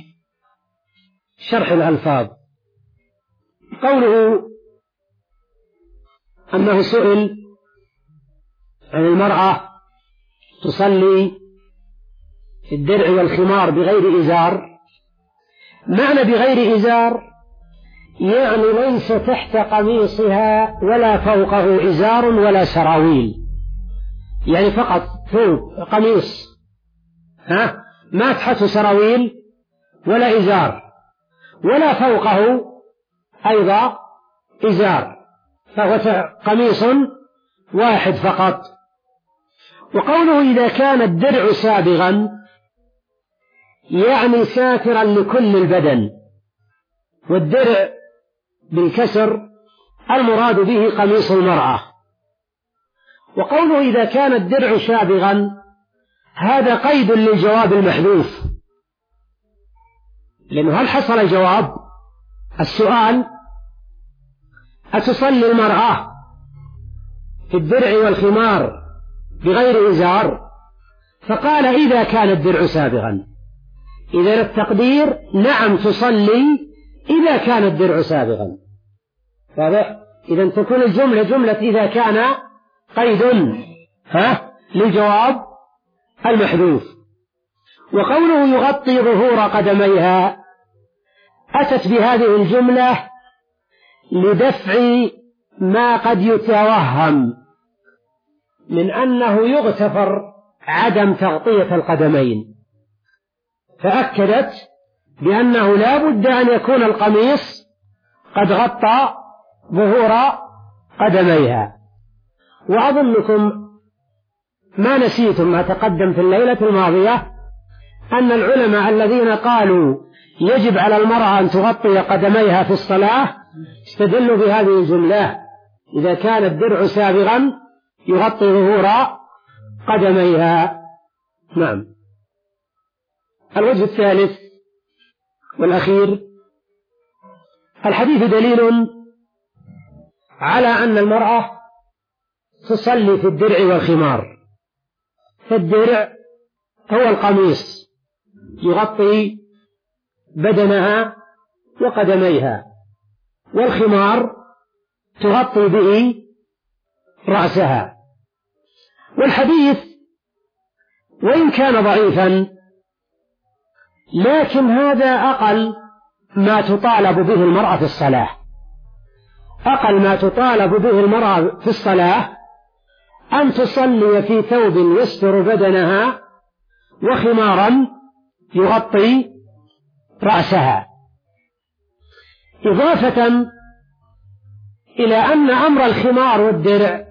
شرح الألفاظ، قوله أنه سئل عن المرأة تصلي في الدرع والخمار بغير إزار. معنى بغير إزار يعني ليس تحت قميصها ولا فوقه إزار ولا سراويل، يعني فقط ثوب قميص ها ما تحته سراويل ولا إزار، ولا فوقه أيضا إزار، فهو قميص واحد فقط. وقوله إذا كان الدرع سابغا يعني ساترا لكل البدن، والدرع بالكسر المراد به قميص المرأة. وقوله إذا كان الدرع سابغا هذا قيد للجواب المحذوف، لأنه هل حصل الجواب؟ السؤال أتصلي المرأة في الدرع والخمار بغير إزار؟ فقال إذا كان الدرع سابغا، إذا التقدير نعم تصلي إذا كان الدرع سابغا. واضح؟ إذا تكون الجملة جملة إذا كان قيد ها للجواب المحذوف. وقوله يغطي ظهور قدميها أتت بهذه الجملة لدفع ما قد يتوهم من أنه يغتفر عدم تغطية القدمين، فأكدت بأنه لا بد أن يكون القميص قد غطى ظهور قدميها. وأظنكم ما نسيتم ما تقدم في الليلة الماضية أن العلماء الذين قالوا يجب على المرأة أن تغطي قدميها في الصلاة استدلوا بهذه الجملة إذا كان الدرع سابغا يغطي ظهور قدميها. نعم. الوجه الثالث والأخير، الحديث دليل على أن المرأة تصلي في الدرع والخمار. فالدرع هو القميص يغطي بدنها وقدميها، والخمار تغطي به رأسها. والحديث وإن كان ضعيفا لكن هذا أقل ما تطالب به المرأة في الصلاة، أقل ما تطالب به المرأة في الصلاة أن تصلي في ثوب يستر بدنها وخمارا يغطي رأسها، إضافة إلى أن أمر الخمار والدرع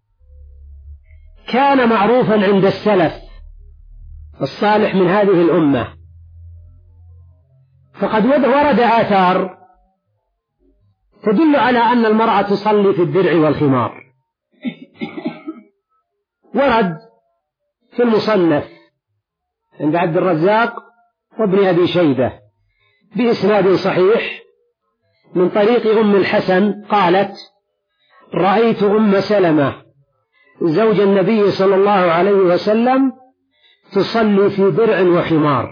كان معروفا عند السلف الصالح من هذه الأمة، فقد ورد آثار تدل على أن المرأة تصلي في الدرع والخمار. ورد في المصنف عند عبد الرزاق وابن أبي شيبة بإسناد صحيح من طريق أم الحسن قالت: رأيت أم سلمة زوج النبي صلى الله عليه وسلم تصلي في درع وخمار.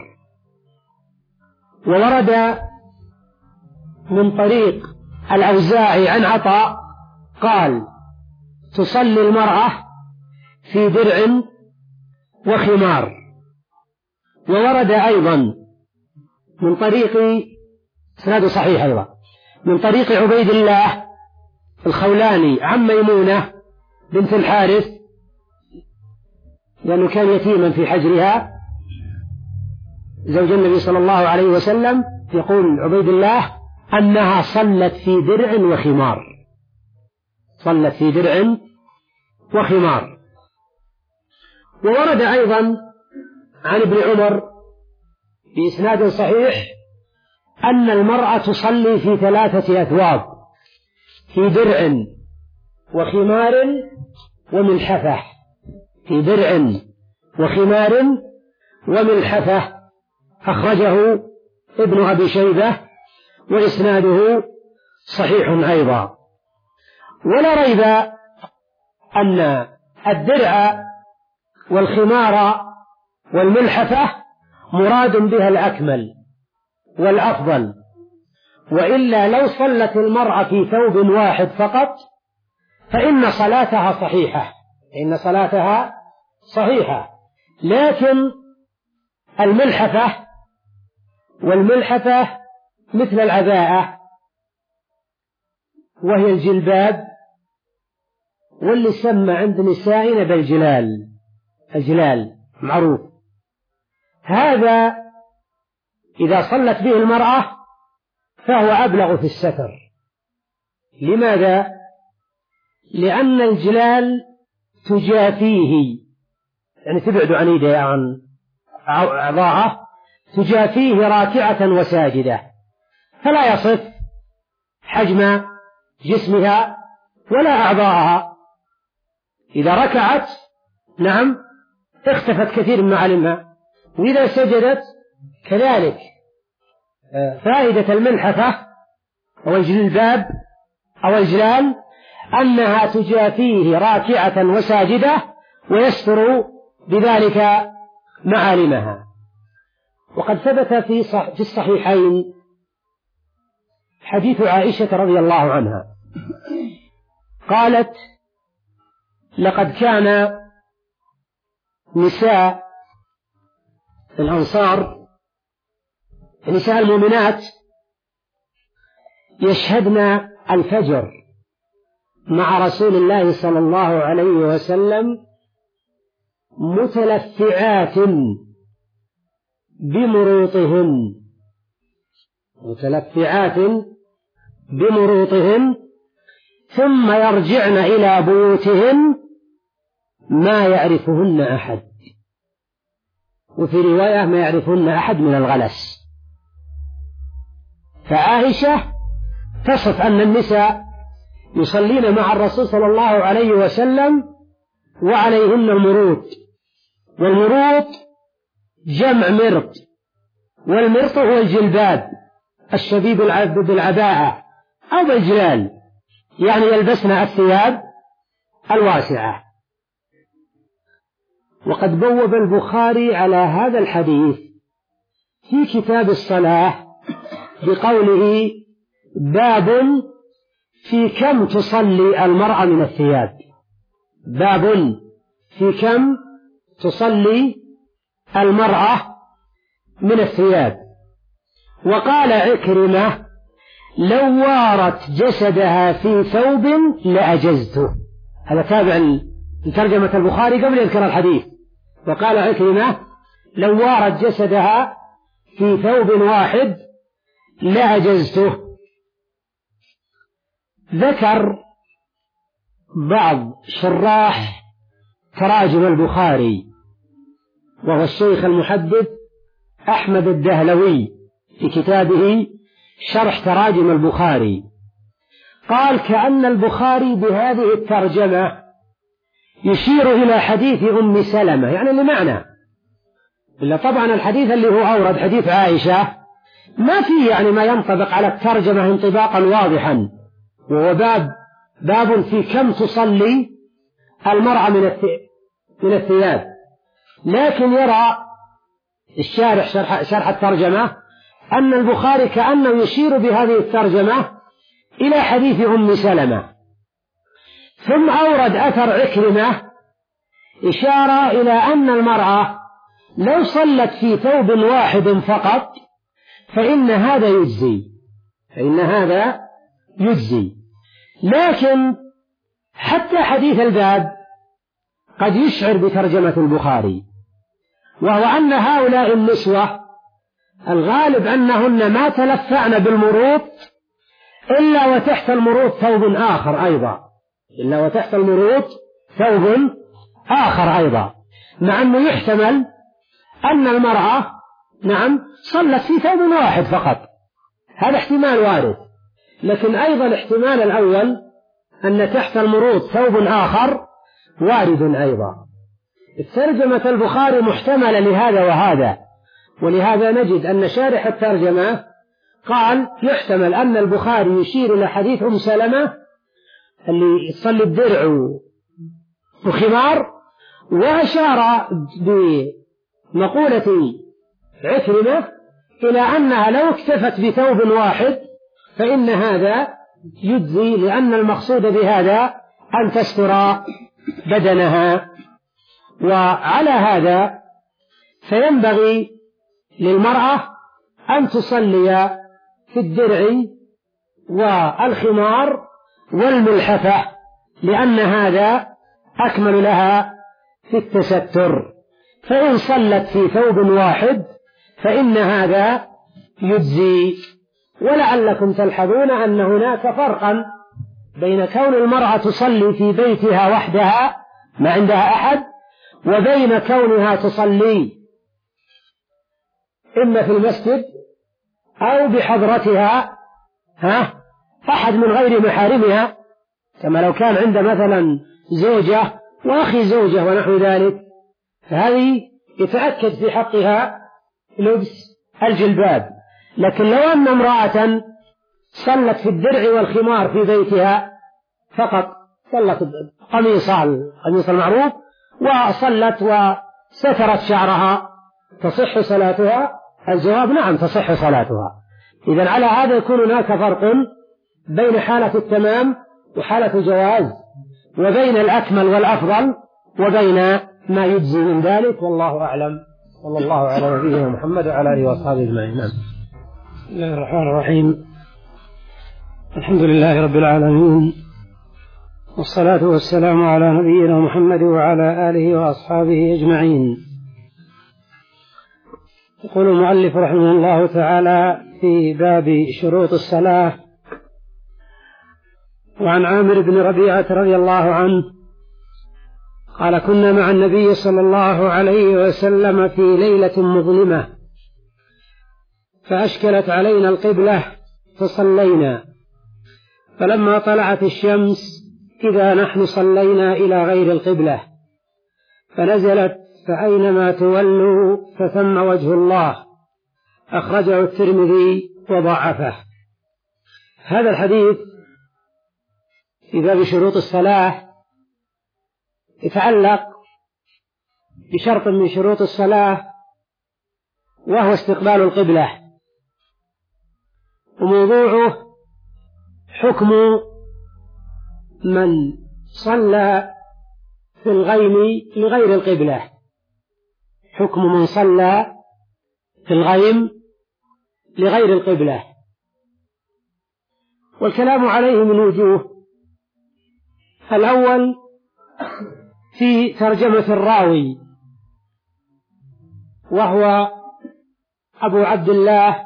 وورد من طريق الأوزاعي عن عطاء قال: تصلي المرأة في درع وخمار. وورد أيضا من طريق إسناد صحيح أيضا من طريق عبيد الله الخولاني عن ميمونة بنت الحارث لأنه كان يتيما في حجرها زوج النبي صلى الله عليه وسلم، يقول عبيد الله أنها صلت في درع وخمار، صلت في درع وخمار. وورد أيضا عن ابن عمر بإسناد صحيح أن المرأة تصلي في ثلاثة أثواب، في درع وخمار وملحفة، في درع وخمار وملحفة. أخرجه ابن أبي شيبة وإسناده صحيح أيضا. ولا ريب أن الدرع والخمار والملحفة مراد بها الأكمل والأفضل، وإلا لو صلت المرأة في ثوب واحد فقط فإن صلاتها صحيحة، إن صلاتها صحيحة. لكن الملحفة والملحفة مثل العباءة وهي الجلباب، واللي سمى عند نسائنا بالجلال، الجلال معروف، هذا إذا صلت به المرأة فهو أبلغ في الستر. لماذا؟ لأن الجلال تجافيه، يعني تبعد عن يديه عن أعضاءه، تجافيه راكعة وساجدة، فلا يصف حجم جسمها ولا أعضاءها. إذا ركعت نعم اختفت كثير من معالمها، وإذا سجدت كذلك. فائدة الملحفة أو الجلباب أو الجلال أنها تجافيه راكعة وساجدة ويستر بذلك معالمها. وقد ثبت في في الصحيحين حديث عائشة رضي الله عنها قالت: لقد كان نساء الأنصار، نساء المؤمنات، يشهدن الفجر مع رسول الله صلى الله عليه وسلم متلفعات بمروطهن، متلفعات بمروطهن، ثم يرجعن إلى بيوتهن ما يعرفهن أحد، وفي رواية ما يعرفهن أحد من الغلس. فعائشة تصف أن النساء يصلين مع الرسول صلى الله عليه وسلم وعليهن المروط، والمروط جمع مرط، والمرط هو الجلباب الشبيب بالعباءة أو بالجلال، يعني يلبسن الثياب الواسعة. وقد بوب البخاري على هذا الحديث في كتاب الصلاة بقوله: باب في كم تصلي المرأة من الثياب، باب في كم تصلي المرأة من الثياب. وقال عكرمة: لو وارت جسدها في ثوب لأجزته. هذا تابع لترجمة البخاري قبل يذكر الحديث. وقال عكرمة: لو وارت جسدها في ثوب واحد لأجزته. ذكر بعض شراح تراجم البخاري وهو الشيخ المحدث أحمد الدهلوي في كتابه شرح تراجم البخاري، قال: كأن البخاري بهذه الترجمة يشير إلى حديث أم سلمة، يعني لمعنى، إلا طبعا الحديث اللي هو أورد حديث عائشة ما فيه يعني ما ينطبق على الترجمة انطباقا واضحا، وهو باب باب في كم تصلي المرأة من الثياب. لكن يرى الشارح شرح, شرح الترجمة أن البخاري كأنه يشير بهذه الترجمة إلى حديث أم سلمة، ثم أورد أثر عكرمة إشارة إلى أن المرأة لو صلت في ثوب واحد فقط فإن هذا يجزي، فإن هذا يجزي. لكن حتى حديث الباب قد يشعر بترجمة البخاري، وهو أن هؤلاء النسوة الغالب أنهن ما تلفعن بالمروط إلا وتحت المروط ثوب آخر أيضا، إلا وتحت المروط ثوب آخر أيضا، مع أنه يحتمل أن المرأة نعم صلت في ثوب واحد فقط، هذا احتمال وارد، لكن أيضا الاحتمال الأول أن تحت المروط ثوب آخر وارد أيضا. ترجمة البخاري محتملة لهذا وهذا، ولهذا نجد أن شارح الترجمة قال يحتمل أن البخاري يشير إلى حديث أم سلمة اللي تصلي الدرع وخمار، وأشار بمقولة عكرمة إلى أنها لو اكتفت بثوب واحد فإن هذا يجزي، لأن المقصود بهذا أن تستر بدنها. وعلى هذا فينبغي للمرأة أن تصلي في الدرع والخمار والملحفة، لأن هذا أكمل لها في التستر، فإن صلت في ثوب واحد فإن هذا يجزي. ولعلكم تلحظون أن هناك فرقا بين كون المرأة تصلي في بيتها وحدها ما عندها أحد، وبين كونها تصلي إما في المسجد أو بحضرتها ها أحد من غير محارمها، كما لو كان عند مثلا زوجة وأخي زوجة ونحو ذلك، فهذه يتأكد في حقها لبس الجلباب. لكن لو أن امرأة صلت في الدرع والخمار في بيتها فقط، صلت قميص القميص المعروف وصلت وسترت شعرها، تصح صلاتها؟ الجواب نعم تصح صلاتها. إذن على هذا يكون هناك فرق بين حالة التمام وحالة الجواز، وبين الأكمل والأفضل وبين ما يجزي من ذلك، والله أعلم. صلى الله على نبينا محمد وعلى آله وأصحابه أجمعين. بسم الله الرحمن الرحيم، الحمد لله رب العالمين، والصلاة والسلام على نبينا محمد وعلى آله وأصحابه أجمعين. يقول المؤلف رحمه الله تعالى في باب شروط الصلاة: وعن عامر بن ربيعة رضي الله عنه قال: كنا مع النبي صلى الله عليه وسلم في ليلة مظلمة فأشكلت علينا القبلة فصلينا، فلما طلعت الشمس إذا نحن صلينا إلى غير القبلة، فنزلت: فأينما تولوا فثم وجه الله. أخرجه الترمذي وضعفه. هذا الحديث في باب شروط الصلاة يتعلق بشرط من شروط الصلاة، وهو استقبال القبلة، وموضوعه حكم من صلى في الغيم لغير القبلة، حكم من صلى في الغيم لغير القبلة. والكلام عليه من وجوه: الأول في ترجمة الراوي، وهو أبو عبد الله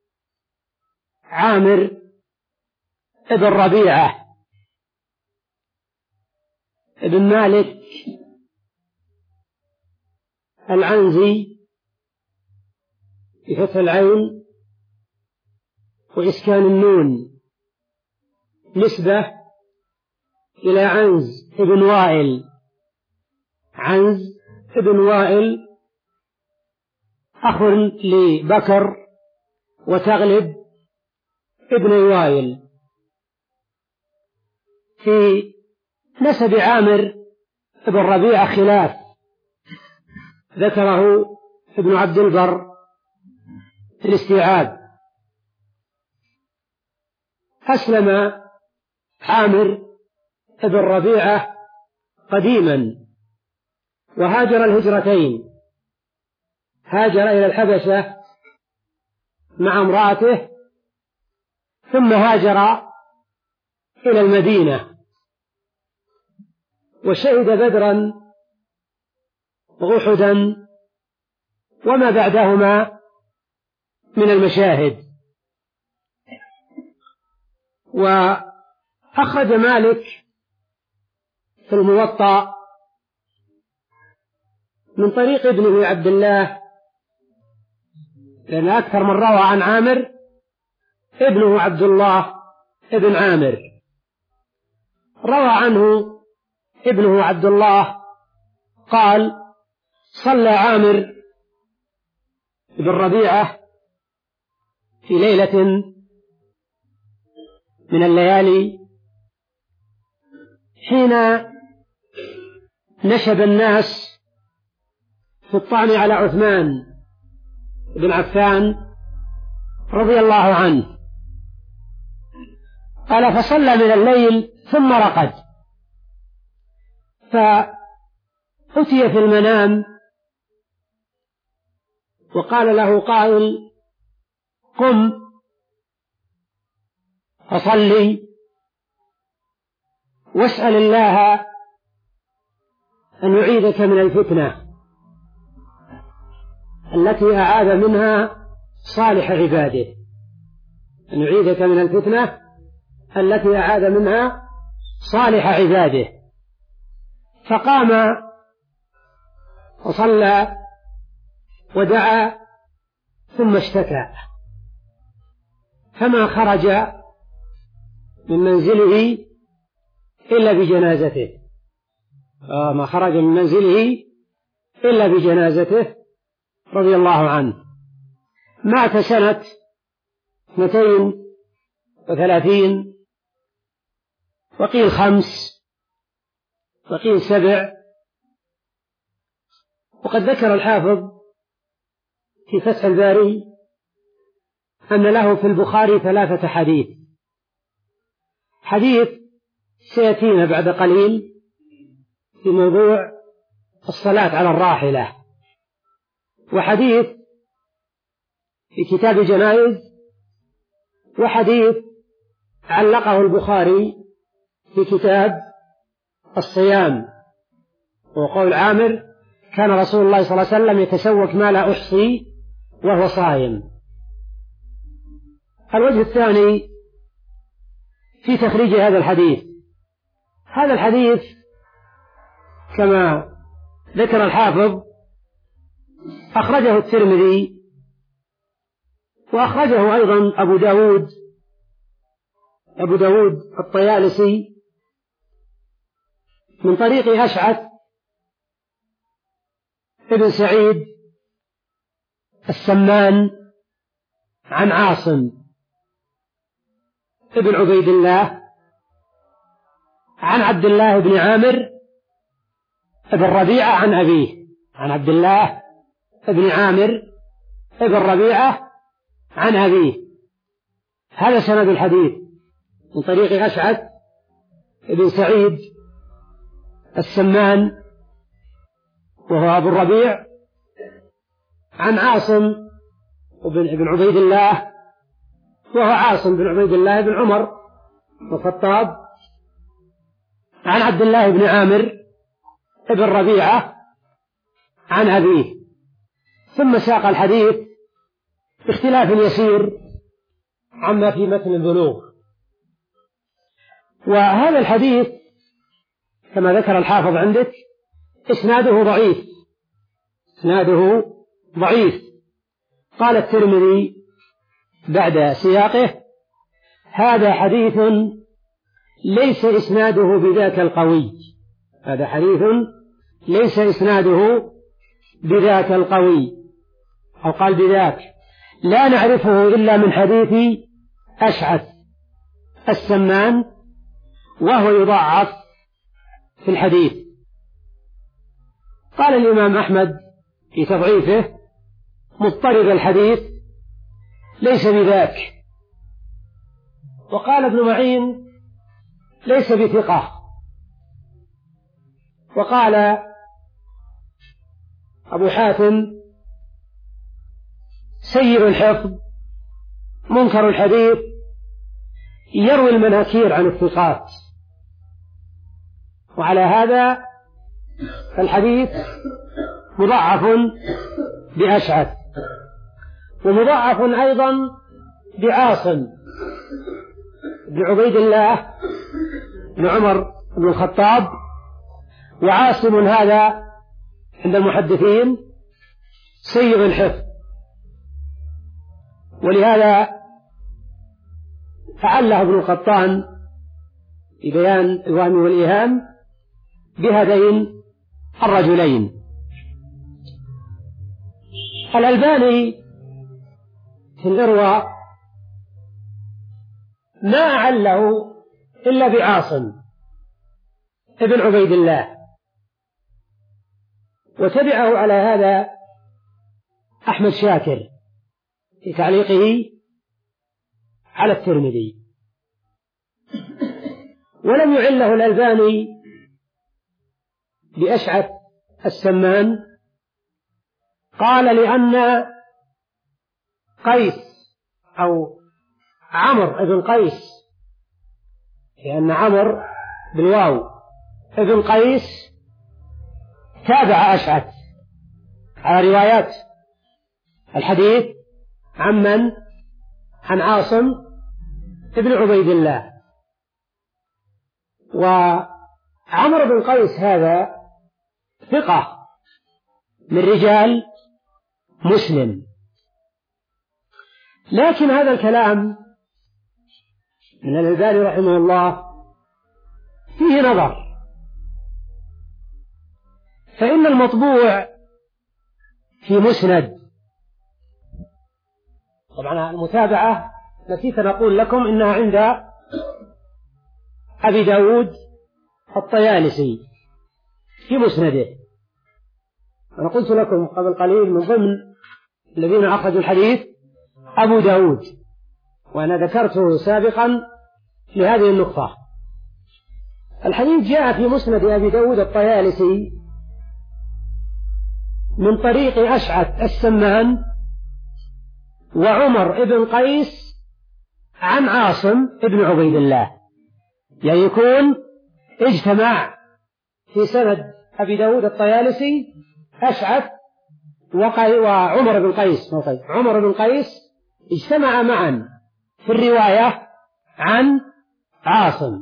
عامر ابن ربيعة ابن مالك العنزي بفتح العين وإسكان النون، نسبة إلى عنز ابن وائل. عنز ابن وائل أخ لبكر وتغلب ابن وائل. في نسب عامر ابن ربيعة خلاف ذكره ابن عبد البر في الاستيعاب. أسلم عامر ابن ربيعة قديما وهاجر الهجرتين، هاجر إلى الحبشة مع امرأته، ثم هاجر إلى المدينة، وشهد بدرا وأحدا وما بعدهما من المشاهد. وأخرج مالك في الموطأ من طريق ابنه عبد الله، لأن أكثر من روى عن عامر ابنه عبد الله ابن عامر. روى عنه ابنه عبد الله قال: صلى عامر بن ربيعة في ليلة من الليالي حين نشب الناس في الطعن على عثمان بن عفان رضي الله عنه. قال: فصلى من الليل ثم رقد، فأتي في المنام وقال له قائل: قم فصلي واسأل الله أن يعيدك من الفتنة التي أعاذ منها صالح عباده، أن يعيدك من الفتنة التي أعاذ منها صالح عباده. فقام وصلى ودعا ثم اشتكى، فما خرج من منزله إلا بجنازته، آه ما خرج من منزله إلا بجنازته رضي الله عنه. مات سنة اثنتين وثلاثين، وقيل خمس، وقيل سبع. وقد ذكر الحافظ في فتح الباري أن له في البخاري ثلاثة حديث: حديث سيأتينا بعد قليل في موضوع الصلاة على الراحلة، وحديث في كتاب الجنائز، وحديث علقه البخاري في كتاب الصيام، وقول عامر: كان رسول الله صلى الله عليه وسلم يتسوق ما لا أحصي وهو صائم. الوجه الثاني في تخريج هذا الحديث: هذا الحديث كما ذكر الحافظ أخرجه الترمذي، وأخرجه أيضا أبو داود أبو داود الطيالسي من طريق أشعث ابن سعيد السمان عن عاصم ابن عبيد الله عن عبد الله بن عامر ابن ربيعة عن أبيه، عن عبد الله بن عامر ابن ربيعة عن أبيه. هذا سند الحديث من طريق أشعث ابن سعيد السمان وهو أبو الربيع عن عاصم بن عبيد الله وهو عاصم بن عبيد الله بن عمر الخطاب عن عبد الله بن عامر ابن ربيعة عن أبيه. ثم ساق الحديث باختلاف يسير عما في متن البلوغ. وهذا الحديث كما ذكر الحافظ عندك إسناده ضعيف، إسناده ضعيف. قال الترمذي بعد سياقه: هذا حديث ليس إسناده بذاك القوي، هذا حديث ليس إسناده بذاك القوي، أو قال بذاك، لا نعرفه إلا من حديث أشعث السمان، وهو يضعف في الحديث. قال الإمام أحمد في تضعيفه: مضطرب الحديث ليس بذاك. وقال ابن معين: ليس بثقة. وقال أبو حاتم: سيء الحفظ منكر الحديث، يروي المناكير عن الثقات. وعلى هذا فالحديث مضاعف بأشعث، ومضاعف أيضا بعاصم بن عبيد الله بن عمر بن الخطاب. وعاصم هذا عند المحدثين سيء الحفظ، ولهذا فعله ابن القطان في بيان الوهم والإيهام بهذين الرجلين. الألباني في الإرواء ما أعله إلا بعاصم ابن عبيد الله، وتبعه على هذا أحمد شاكر في تعليقه على الترمذي. ولم يعله الألباني بأشعث السمان، قال لأن قيس أو عمرو بن قيس، لأن عمرو بالواو ابن قيس تابع أشعث على روايات الحديث عمن عن عاصم ابن عبيد الله. وعمرو بن قيس هذا ثقة من رجال مسلم، لكن هذا الكلام من الألباني رحمه الله فيه نظر، فإن المطبوع في مسند، طبعا المتابعة نسيت نقول لكم إنها عند أبي داود الطيالسي في مسنده. أنا قلت لكم قبل قليل من ضمن الذين أخرجوا الحديث أبو داود، وأنا ذكرته سابقا لهذه النقطة. الحديث جاء في مسند أبي داود الطيالسي من طريق أشعث السمان وعمر ابن قيس عن عاصم ابن عبيد الله، يعني يكون اجتماع في سند أبي داود الطيالسي أشعث وعمر بن قيس. عمر بن قيس اجتمع معا في الرواية عن عاصم،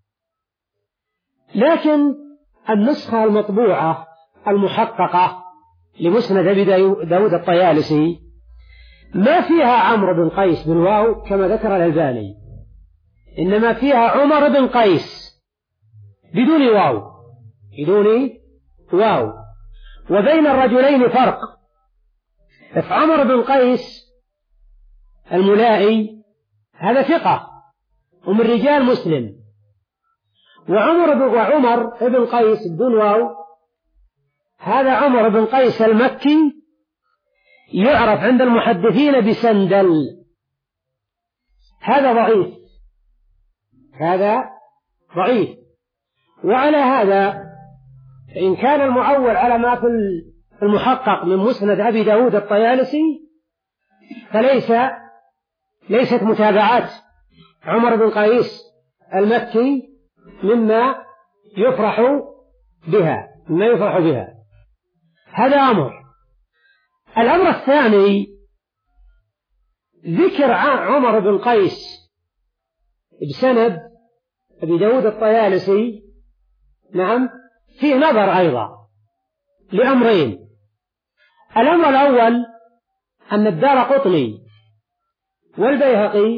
لكن النسخة المطبوعة المحققة لمسند أبي داود الطيالسي ما فيها عمرو بن قيس بالواو كما ذكر الألباني، إنما فيها عمر بن قيس بدون واو بدون واو وبين الرجلين فرق. فعمر بن قيس الملائي هذا ثقة ومن رجال مسلم، وعمر بن وعمر بن قيس بدون واو هذا عمر بن قيس المكي يعرف عند المحدثين بسندل، هذا ضعيف هذا ضعيف. وعلى هذا فإن كان المعول على ما في المحقق من مسند أبي داود الطيالسي فليس ليست متابعات عمر بن قيس المكي مما يفرح بها مما يفرح بها هذا أمر. الأمر الثاني ذكر عمر بن قيس بسند أبي داود الطيالسي نعم فيه نظر أيضا لأمرين. الأمر الأول أن الدارقطني والبيهقي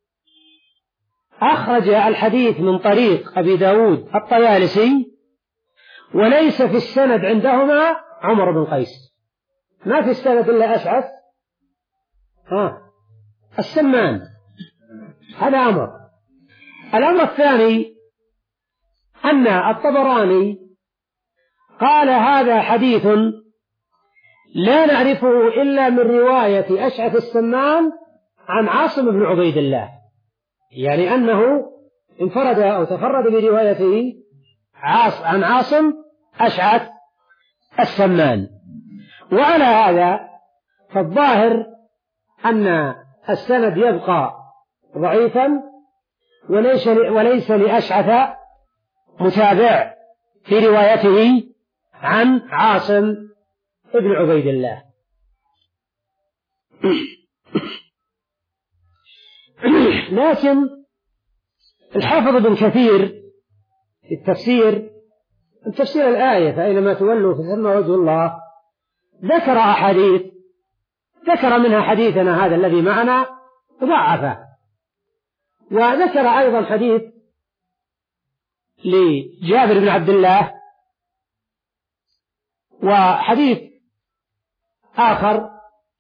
أخرج الحديث من طريق أبي داود الطيالسي وليس في السند عندهما عمر بن قيس، ما في السند إلا أشعث ها السمان، هذا أمر. الأمر الثاني أن الطبراني قال هذا حديث لا نعرفه إلا من رواية أشعث السمان عن عاصم بن عبيد الله، يعني أنه انفرد أو تفرد بروايته عن عاصم أشعث السمان. وعلى هذا فالظاهر أن السند يبقى ضعيفا وليس وليس لأشعث متابع في روايته عن عاصم ابن عبيد الله. لكن الحافظ ابن كثير في التفسير تفسير الآية فأينما تولوا فثم وجه الله ذكر أحاديث، ذكر منها حديثنا هذا الذي معنا ضعفه، وذكر أيضا حديث لجابر بن عبد الله وحديث آخر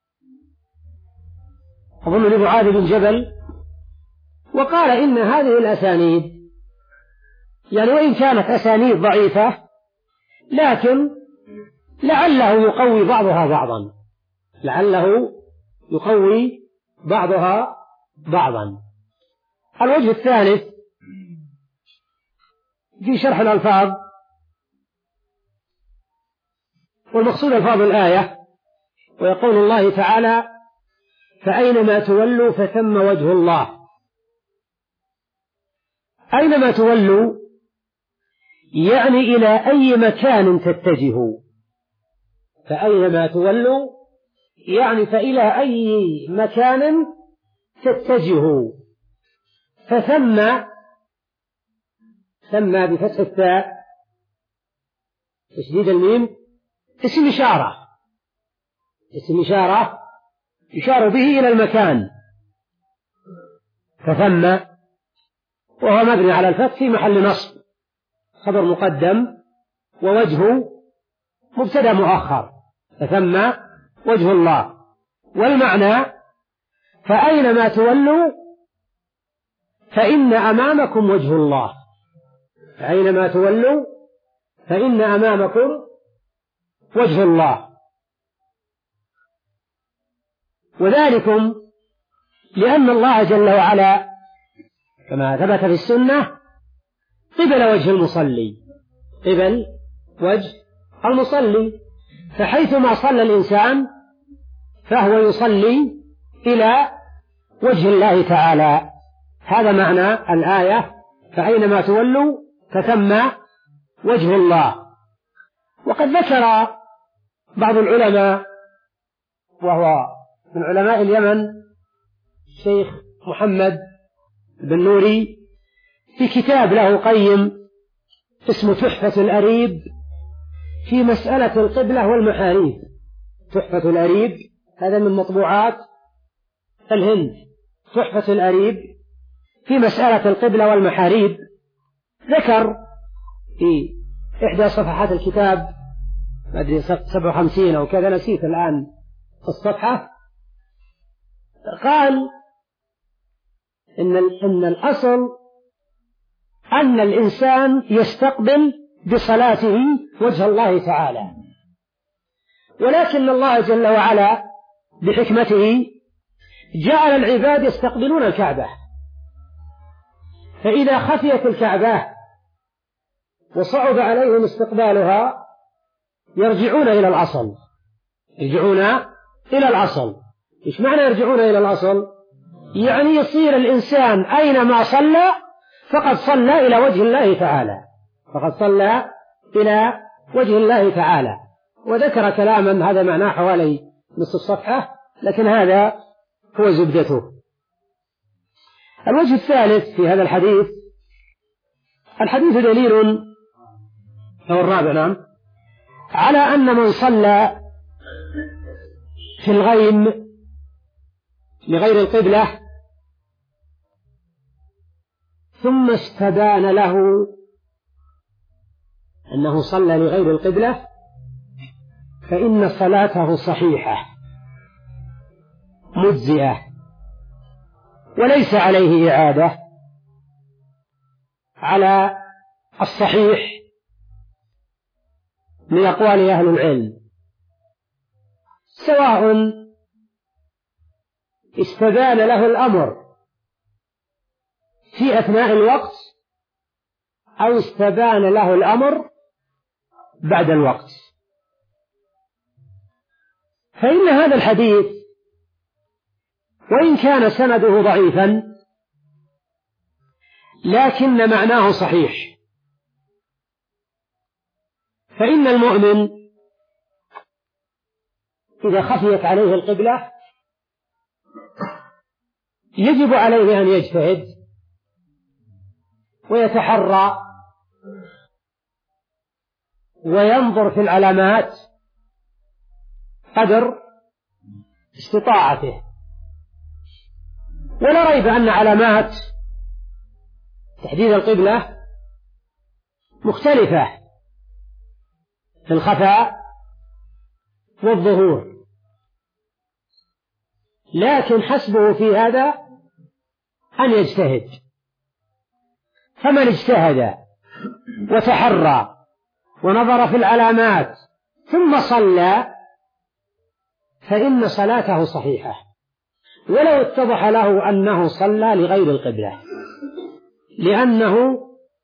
أظن لمعاذ بن جبل، وقال إن هذه الأسانيد يعني وإن كانت أسانيد ضعيفة لكن لعله يقوي بعضها بعضا، لعله يقوي بعضها بعضا. الوجه الثالث في شرح الألفاظ، والمقصود ألفاظ الآية، ويقول الله تعالى فأينما تولوا فثم وجه الله. أينما تولوا يعني إلى أي مكان تتجهوا، فأينما تولوا يعني فإلى أي مكان تتجهوا. فثم ثم بفتح التاء تشديد الميم اسم إشارة، اسم إشارة يشار به إلى المكان، فثم وهو مبني على الفتح في محل نصب، خبر مقدم ووجه مبتدأ مؤخر، فثم وجه الله. والمعنى فأينما تولوا فإن أمامكم وجه الله، فأينما تولوا فإن أمامكم وجه الله. وذلكم لأن الله جل وعلا كما ثبت في السنة قبل وجه المصلي، قبل وجه المصلي، فحيثما صلى الإنسان فهو يصلي إلى وجه الله تعالى. هذا معنى الآية فأينما تولوا فثم وجه الله. وقد ذكر بعض العلماء وهو من علماء اليمن الشيخ محمد بن نوري في كتاب له قيم اسمه تحفة الأريب في مسألة القبلة والمحاريب. تحفة الأريب هذا من مطبوعات الهند، تحفة الأريب في مسألة القبلة والمحاريب. ذكر في إحدى صفحات الكتاب أدري سبعة وخمسين أو كذا نسيت الآن الصفحة، قال إن إن الأصل أن الإنسان يستقبل بصلاته وجه الله تعالى، ولكن الله جل وعلا بحكمته جعل العباد يستقبلون الكعبة، فإذا خفيت الكعبة وصعب عليهم استقبالها يرجعون إلى الأصل، يرجعون إلى الأصل. إيش معنى يرجعون إلى الأصل؟ يعني يصير الإنسان أينما صلى فقد صلى إلى وجه الله تعالى، فقد صلى إلى وجه الله تعالى. وذكر كلاما هذا معناه حوالي نصف الصفحة، لكن هذا هو زبدته. الوجه الثالث في هذا الحديث، الحديث دليل أو الرابع نعم على أن من صلى في الغيم لغير القبلة ثم استبان له أنه صلى لغير القبلة فإن صلاته صحيحة مجزئة وليس عليه إعادة على الصحيح من أقوال أهل العلم، سواء استبان له الأمر في أثناء الوقت أو استبان له الأمر بعد الوقت. فإن هذا الحديث وإن كان سنده ضعيفا لكن معناه صحيح، فإن المؤمن إذا خفيت عليه القبلة يجب عليه أن يجتهد ويتحرى وينظر في العلامات قدر استطاعته. ولا ريب أن علامات تحديد القبلة مختلفة في الخفاء والظهور، لكن حسبه في هذا أن يجتهد. فمن اجتهد وتحرى ونظر في العلامات ثم صلى فإن صلاته صحيحة، ولو اتضح له أنه صلى لغير القبلة، لأنه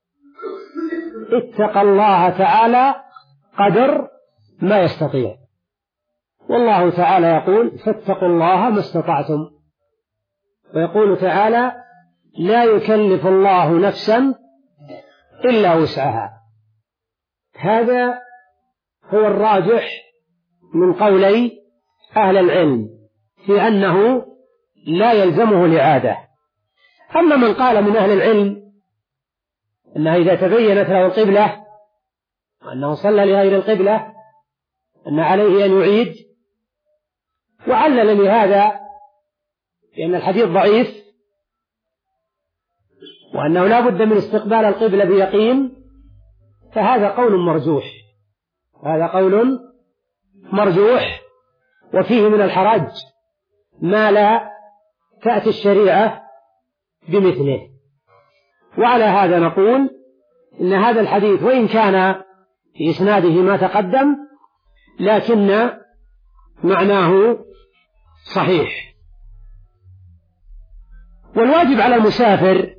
اتقى الله تعالى قدر ما يستطيع. والله تعالى يقول: فاتقوا الله ما استطعتم. ويقول تعالى: لا يكلف الله نفسا إلا وسعها. هذا هو الراجح من قولي أهل العلم في أنه لا يلزمه الإعادة. أما من قال من أهل العلم أنه إذا تبينت له القبلة وأنه صلى لغير القبلة أن عليه أن يعيد، وعلل لهذا لأن الحديث ضعيف وأنه لا بد من استقبال القبلة بيقين، فهذا قول مرجوح، هذا قول مرجوح وفيه من الحرج ما لا تأتي الشريعة بمثله. وعلى هذا نقول إن هذا الحديث وإن كان في إسناده ما تقدم لكن معناه صحيح. والواجب على المسافر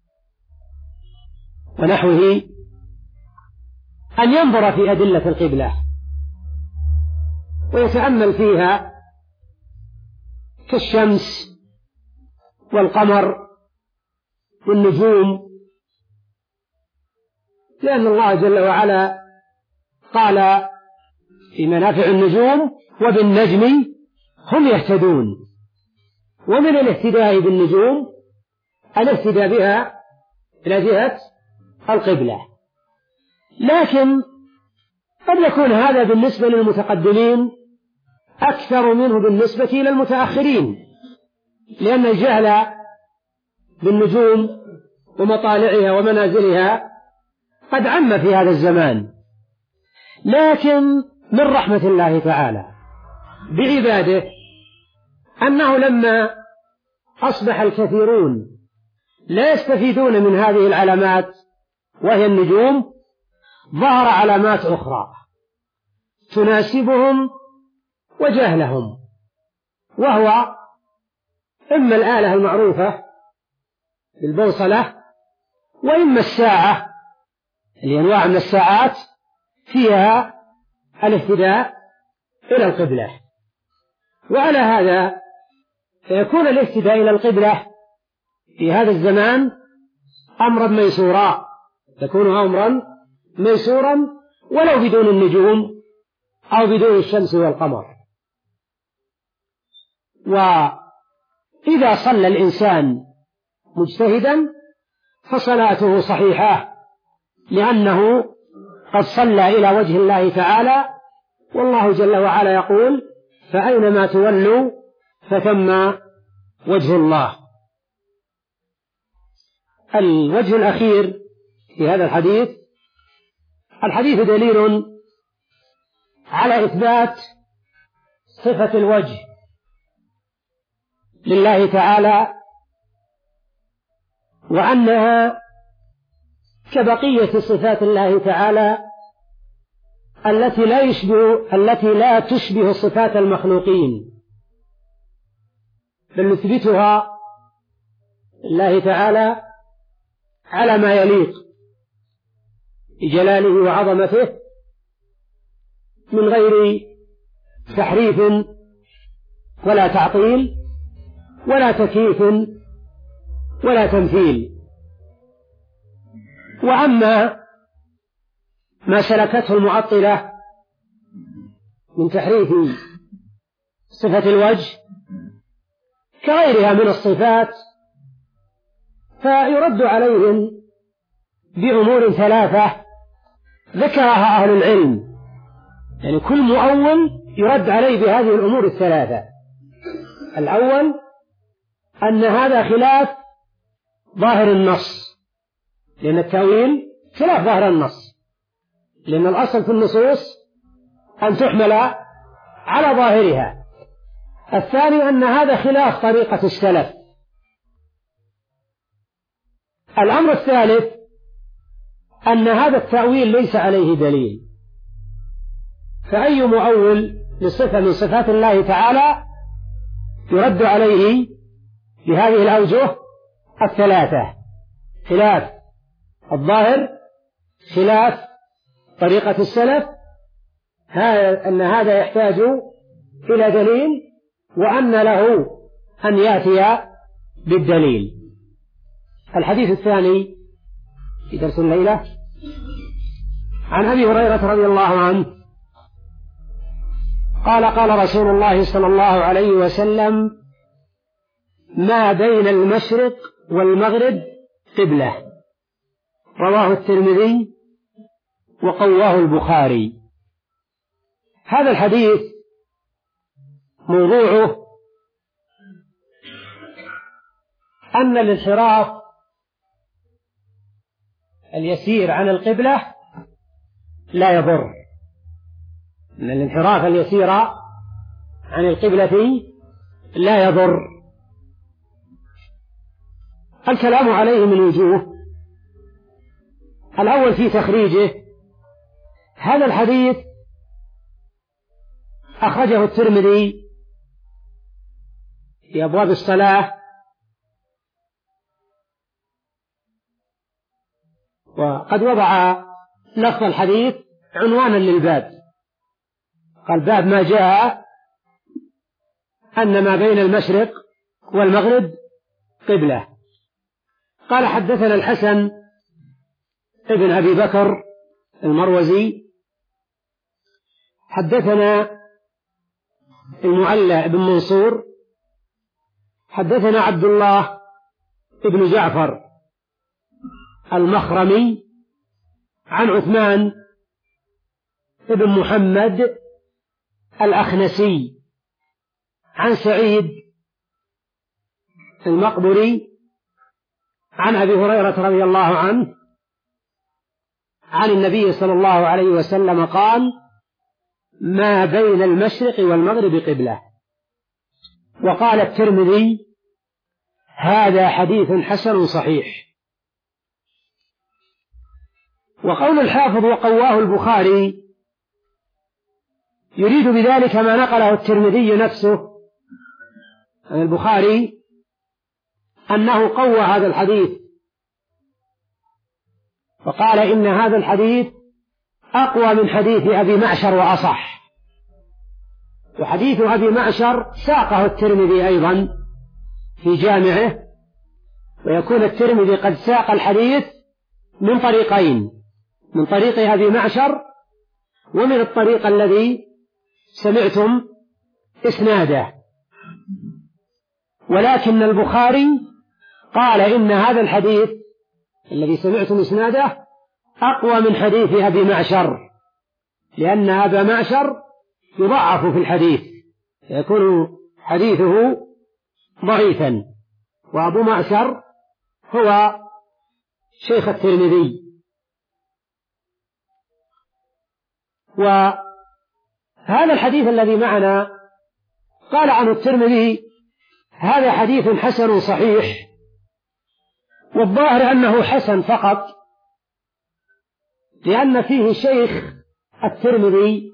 ونحوه أن ينظر في أدلة القبلة ويتأمل فيها كالشمس والقمر والنجوم، لأن الله جل وعلا قال في منافع النجوم: وبالنجم هم يهتدون. ومن الاهتداء بالنجوم الاهتداء بها إلى جهة القبلة، لكن قد يكون هذا بالنسبة للمتقدمين أكثر منه بالنسبة إلى المتأخرين، لأن الجهل بالنجوم ومطالعها ومنازلها قد عم في هذا الزمان. لكن من رحمة الله تعالى بعباده أنه لما أصبح الكثيرون لا يستفيدون من هذه العلامات وهي النجوم، ظهر علامات أخرى تناسبهم وجهلهم، وهو إما الآلة المعروفة بالبوصلة، وإما الساعة اللي أنواع من الساعات فيها الاهتداء إلى القبلة. وعلى هذا فيكون الاهتداء إلى القبلة في هذا الزمان أمرا ميسورا، يكون أمرا ميسورا ولو بدون النجوم أو بدون الشمس والقمر. وإذا صلى الإنسان مجتهدا فصلاته صحيحة، لأنه قد صلى إلى وجه الله تعالى، والله جل وعلا يقول: فأينما تولوا فثم وجه الله. الوجه الأخير في هذا الحديث، الحديث دليل على إثبات صفة الوجه لله تعالى، وأنها كبقية صفات الله تعالى التي لا يشبه التي لا تشبه صفات المخلوقين، بل نثبتها لله تعالى على ما يليق بجلاله وعظمته من غير تحريف ولا تعطيل ولا تكييف ولا تمثيل. وأما ما سلكته المعطلة من تحريف صفة الوجه كغيرها من الصفات، فيرد عليهم بأمور ثلاثة ذكرها أهل العلم، يعني كل مؤول يرد عليه بهذه الأمور الثلاثة. الأول أن هذا خلاف ظاهر النص، لأن التأويل خلاف ظاهر النص، لأن الأصل في النصوص أن تحمل على ظاهرها. الثاني أن هذا خلاف طريقة السلف. الأمر الثالث أن هذا التأويل ليس عليه دليل، فأي مؤول لصفة من صفات الله تعالى يرد عليه بهذه الأوجه الثلاثة: خلاف الظاهر، خلاف طريقة السلف، أن هذا يحتاج إلى دليل، وأن له أن يأتي بالدليل. الحديث الثاني في درس الليلة عن أبي هريرة رضي الله عنه قال: قال رسول الله صلى الله عليه وسلم: ما بين المشرق والمغرب قبلة. رواه الترمذي وقواه البخاري. هذا الحديث موضوعه أن الانحراف اليسير عن القبلة لا يضر، أن الانحراف اليسير عن القبلة لا يضر. الكلام عليه من وجوه: الأول في تخريجه، هذا الحديث أخرجه الترمذي في أبواب الصلاة، وقد وضع لفظ الحديث عنوانا للباب، قال: باب ما جاء أن ما بين المشرق والمغرب قبلة. قال: حدثنا الحسن ابن أبي بكر المروزي، حدثنا المعلى بن منصور، حدثنا عبد الله بن جعفر المخرمي عن عثمان بن محمد الأخنسي عن سعيد المقبري عن أبي هريرة رضي الله عنه عن النبي صلى الله عليه وسلم قال: ما بين المشرق والمغرب قبلة. وقال الترمذي: هذا حديث حسن صحيح. وقول الحافظ وقواه البخاري يريد بذلك ما نقله الترمذي نفسه عن البخاري أنه قوى هذا الحديث، وقال: إن هذا الحديث أقوى من حديث أبي معشر وأصح. وحديث أبي معشر ساقه الترمذي أيضا في جامعه، ويكون الترمذي قد ساق الحديث من طريقين: من طريق أبي معشر ومن الطريق الذي سمعتم إسناده. ولكن البخاري قال: إن هذا الحديث الذي سمعتم إسناده أقوى من حديث أبي معشر، لأن أبا معشر يضعف في الحديث، يكون حديثه ضعيفا، وأبو معشر هو شيخ الترمذي. وهذا الحديث الذي معنا قال عنه الترمذي: هذا حديث حسن صحيح. والظاهر أنه حسن فقط، لأن فيه شيخ الترمذي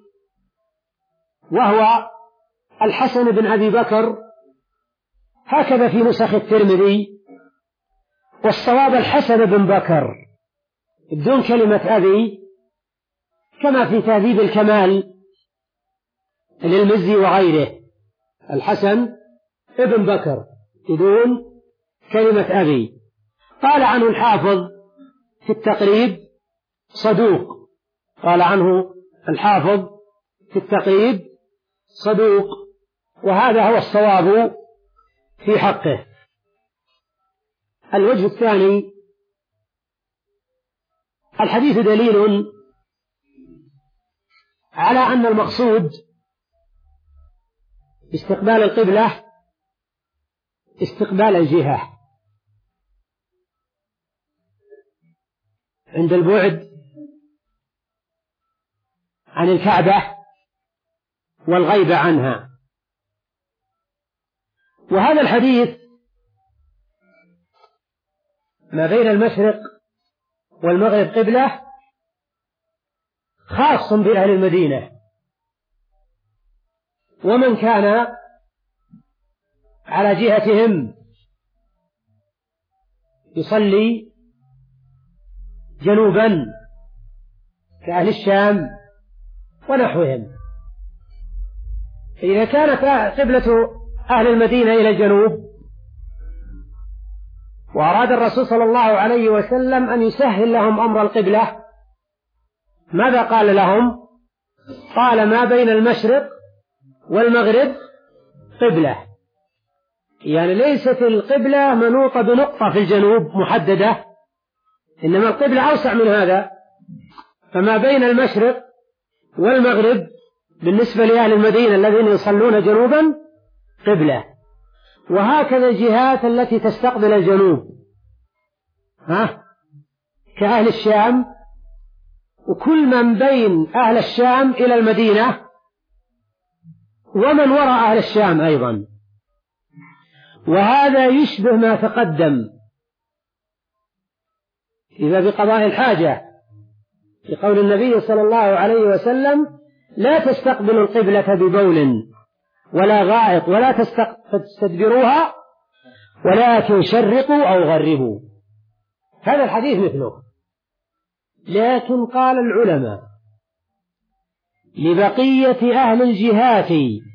وهو الحسن بن أبي بكر، هكذا في نسخ الترمذي، والصواب الحسن بن بكر بدون كلمة أبي، كما في تهذيب الكمال للمزي وغيره، الحسن ابن بكر بدون كلمة أبي. قال عنه الحافظ في التقريب: صدوق قال عنه الحافظ في التقييد صدوق، وهذا هو الصواب في حقه. الوجه الثاني: الحديث دليل على أن المقصود باستقبال القبلة استقبال الجهة عند البعد عن الكعبة والغيبة عنها. وهذا الحديث ما بين المشرق والمغرب قبلة خاص بأهل المدينة، ومن كان على جهتهم يصلي جنوبا كأهل الشام ونحوهم. إذا كانت قبلة أهل المدينة إلى الجنوب وأراد الرسول صلى الله عليه وسلم أن يسهل لهم أمر القبلة، ماذا قال لهم؟ قال: ما بين المشرق والمغرب قبلة، يعني ليست القبلة منوطة بنقطة في الجنوب محددة، إنما القبلة أوسع من هذا. فما بين المشرق والمغرب بالنسبة لأهل المدينة الذين يصلون جنوبا قبلة. وهكذا الجهات التي تستقبل الجنوب، ها كأهل الشام، وكل من بين أهل الشام إلى المدينة، ومن وراء أهل الشام أيضا. وهذا يشبه ما تقدم إذا بقضاء الحاجة لقول النبي صلى الله عليه وسلم: لا تستقبلوا القبلة ببول ولا غائط ولا تستدبروها ولكن شرقوا أو غربوا. هذا الحديث مثله. لكن قال العلماء: لبقية أهل الجهات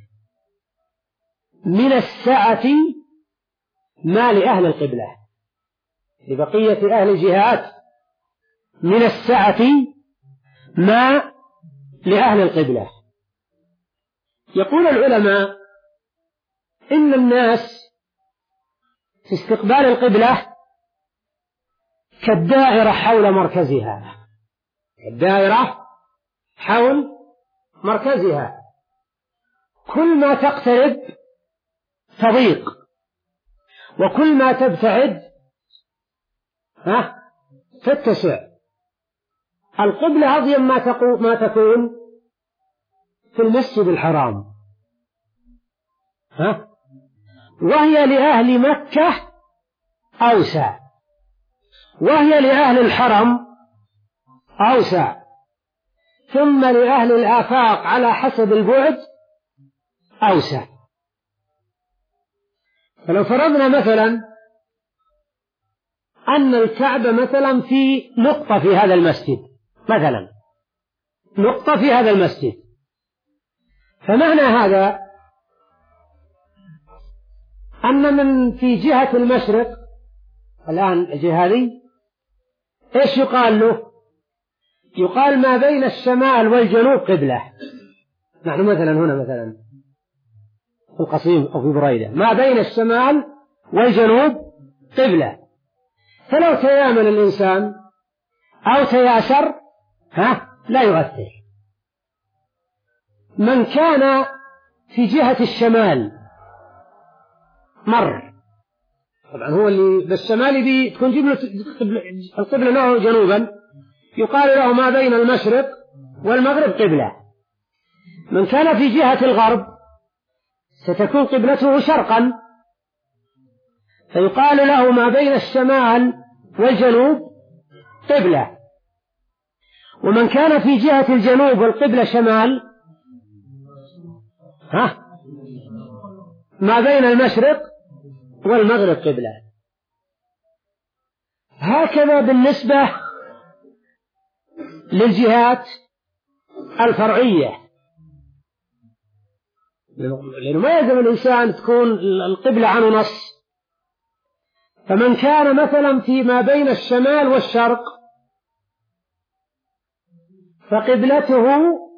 من السعة ما لأهل القبلة. لبقية أهل الجهات من السعة ما لأهل القبلة. يقول العلماء: إن الناس في استقبال القبلة كالدائرة حول مركزها، الدائرة حول مركزها، كل ما تقترب تضيق، وكل ما تبتعد ها تتسع. القبلة أضيق ما تكون في المسجد الحرام، ها وهي لأهل مكة أوسع، وهي لأهل الحرم أوسع، ثم لأهل الآفاق على حسب البعد أوسع. فلو فرضنا مثلا أن الكعبة مثلا في نقطة في هذا المسجد، مثلا نقطة في هذا المسجد، فمعنى هذا أن من في جهة المشرق الآن الجهة هذه إيش يقال له؟ يقال ما بين الشمال والجنوب قبلة. نحن مثلا هنا مثلا في القصيم أو في بريدة ما بين الشمال والجنوب قبلة، فلو تيامن الإنسان أو تياسر ها لا يؤثر. من كان في جهة الشمال مر، طبعا هو اللي بالشمال دي تكون جبلة القبلة له جنوبا، يقال له ما بين المشرق والمغرب قبلة. من كان في جهة الغرب ستكون قبلته شرقا، فيقال له ما بين الشمال والجنوب قبلة. ومن كان في جهة الجنوب والقبلة شمال ها ما بين المشرق والمغرب قبلة. هكذا بالنسبة للجهات الفرعية، لأنه ما يلزم الإنسان تكون القبلة عنه نص. فمن كان مثلا فيما بين الشمال والشرق فقبلته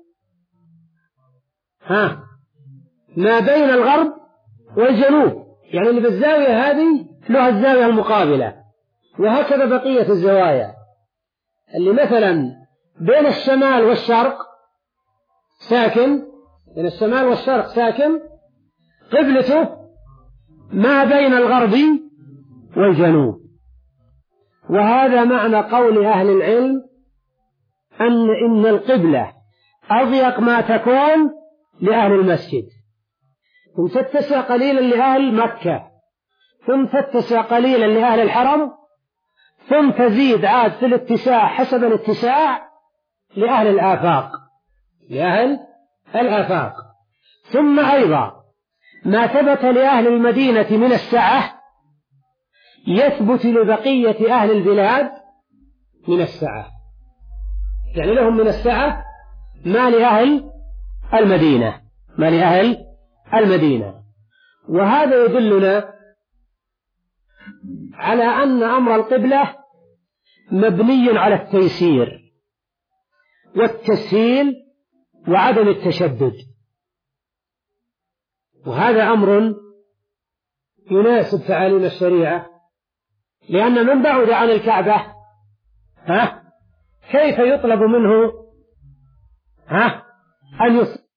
ها ما بين الغرب والجنوب، يعني اللي بالزاوية هذه له الزاوية المقابلة، وهكذا بقية الزوايا اللي مثلا بين الشمال والشرق ساكن، بين الشمال والشرق ساكن، قبلته ما بين الغرب والجنوب. وهذا معنى قول أهل العلم أن إن القبلة أضيق ما تكون لأهل المسجد، ثم تتسع قليلا لأهل مكة، ثم تتسع قليلا لأهل الحرم، ثم تزيد عاد في الاتساع حسب الاتساع لأهل الآفاق، لأهل الآفاق. ثم أيضا ما ثبت لأهل المدينة من السعة يثبت لبقية أهل البلاد من السعة، يعني لهم من السعة ما لأهل المدينة، ما لأهل المدينة. وهذا يدلنا على أن أمر القبلة مبني على التيسير والتسهيل وعدم التشدد، وهذا أمر يناسب تعاليم الشريعة، لأن من بعد عن الكعبة ها كيف يطلب منه ها أن يصلي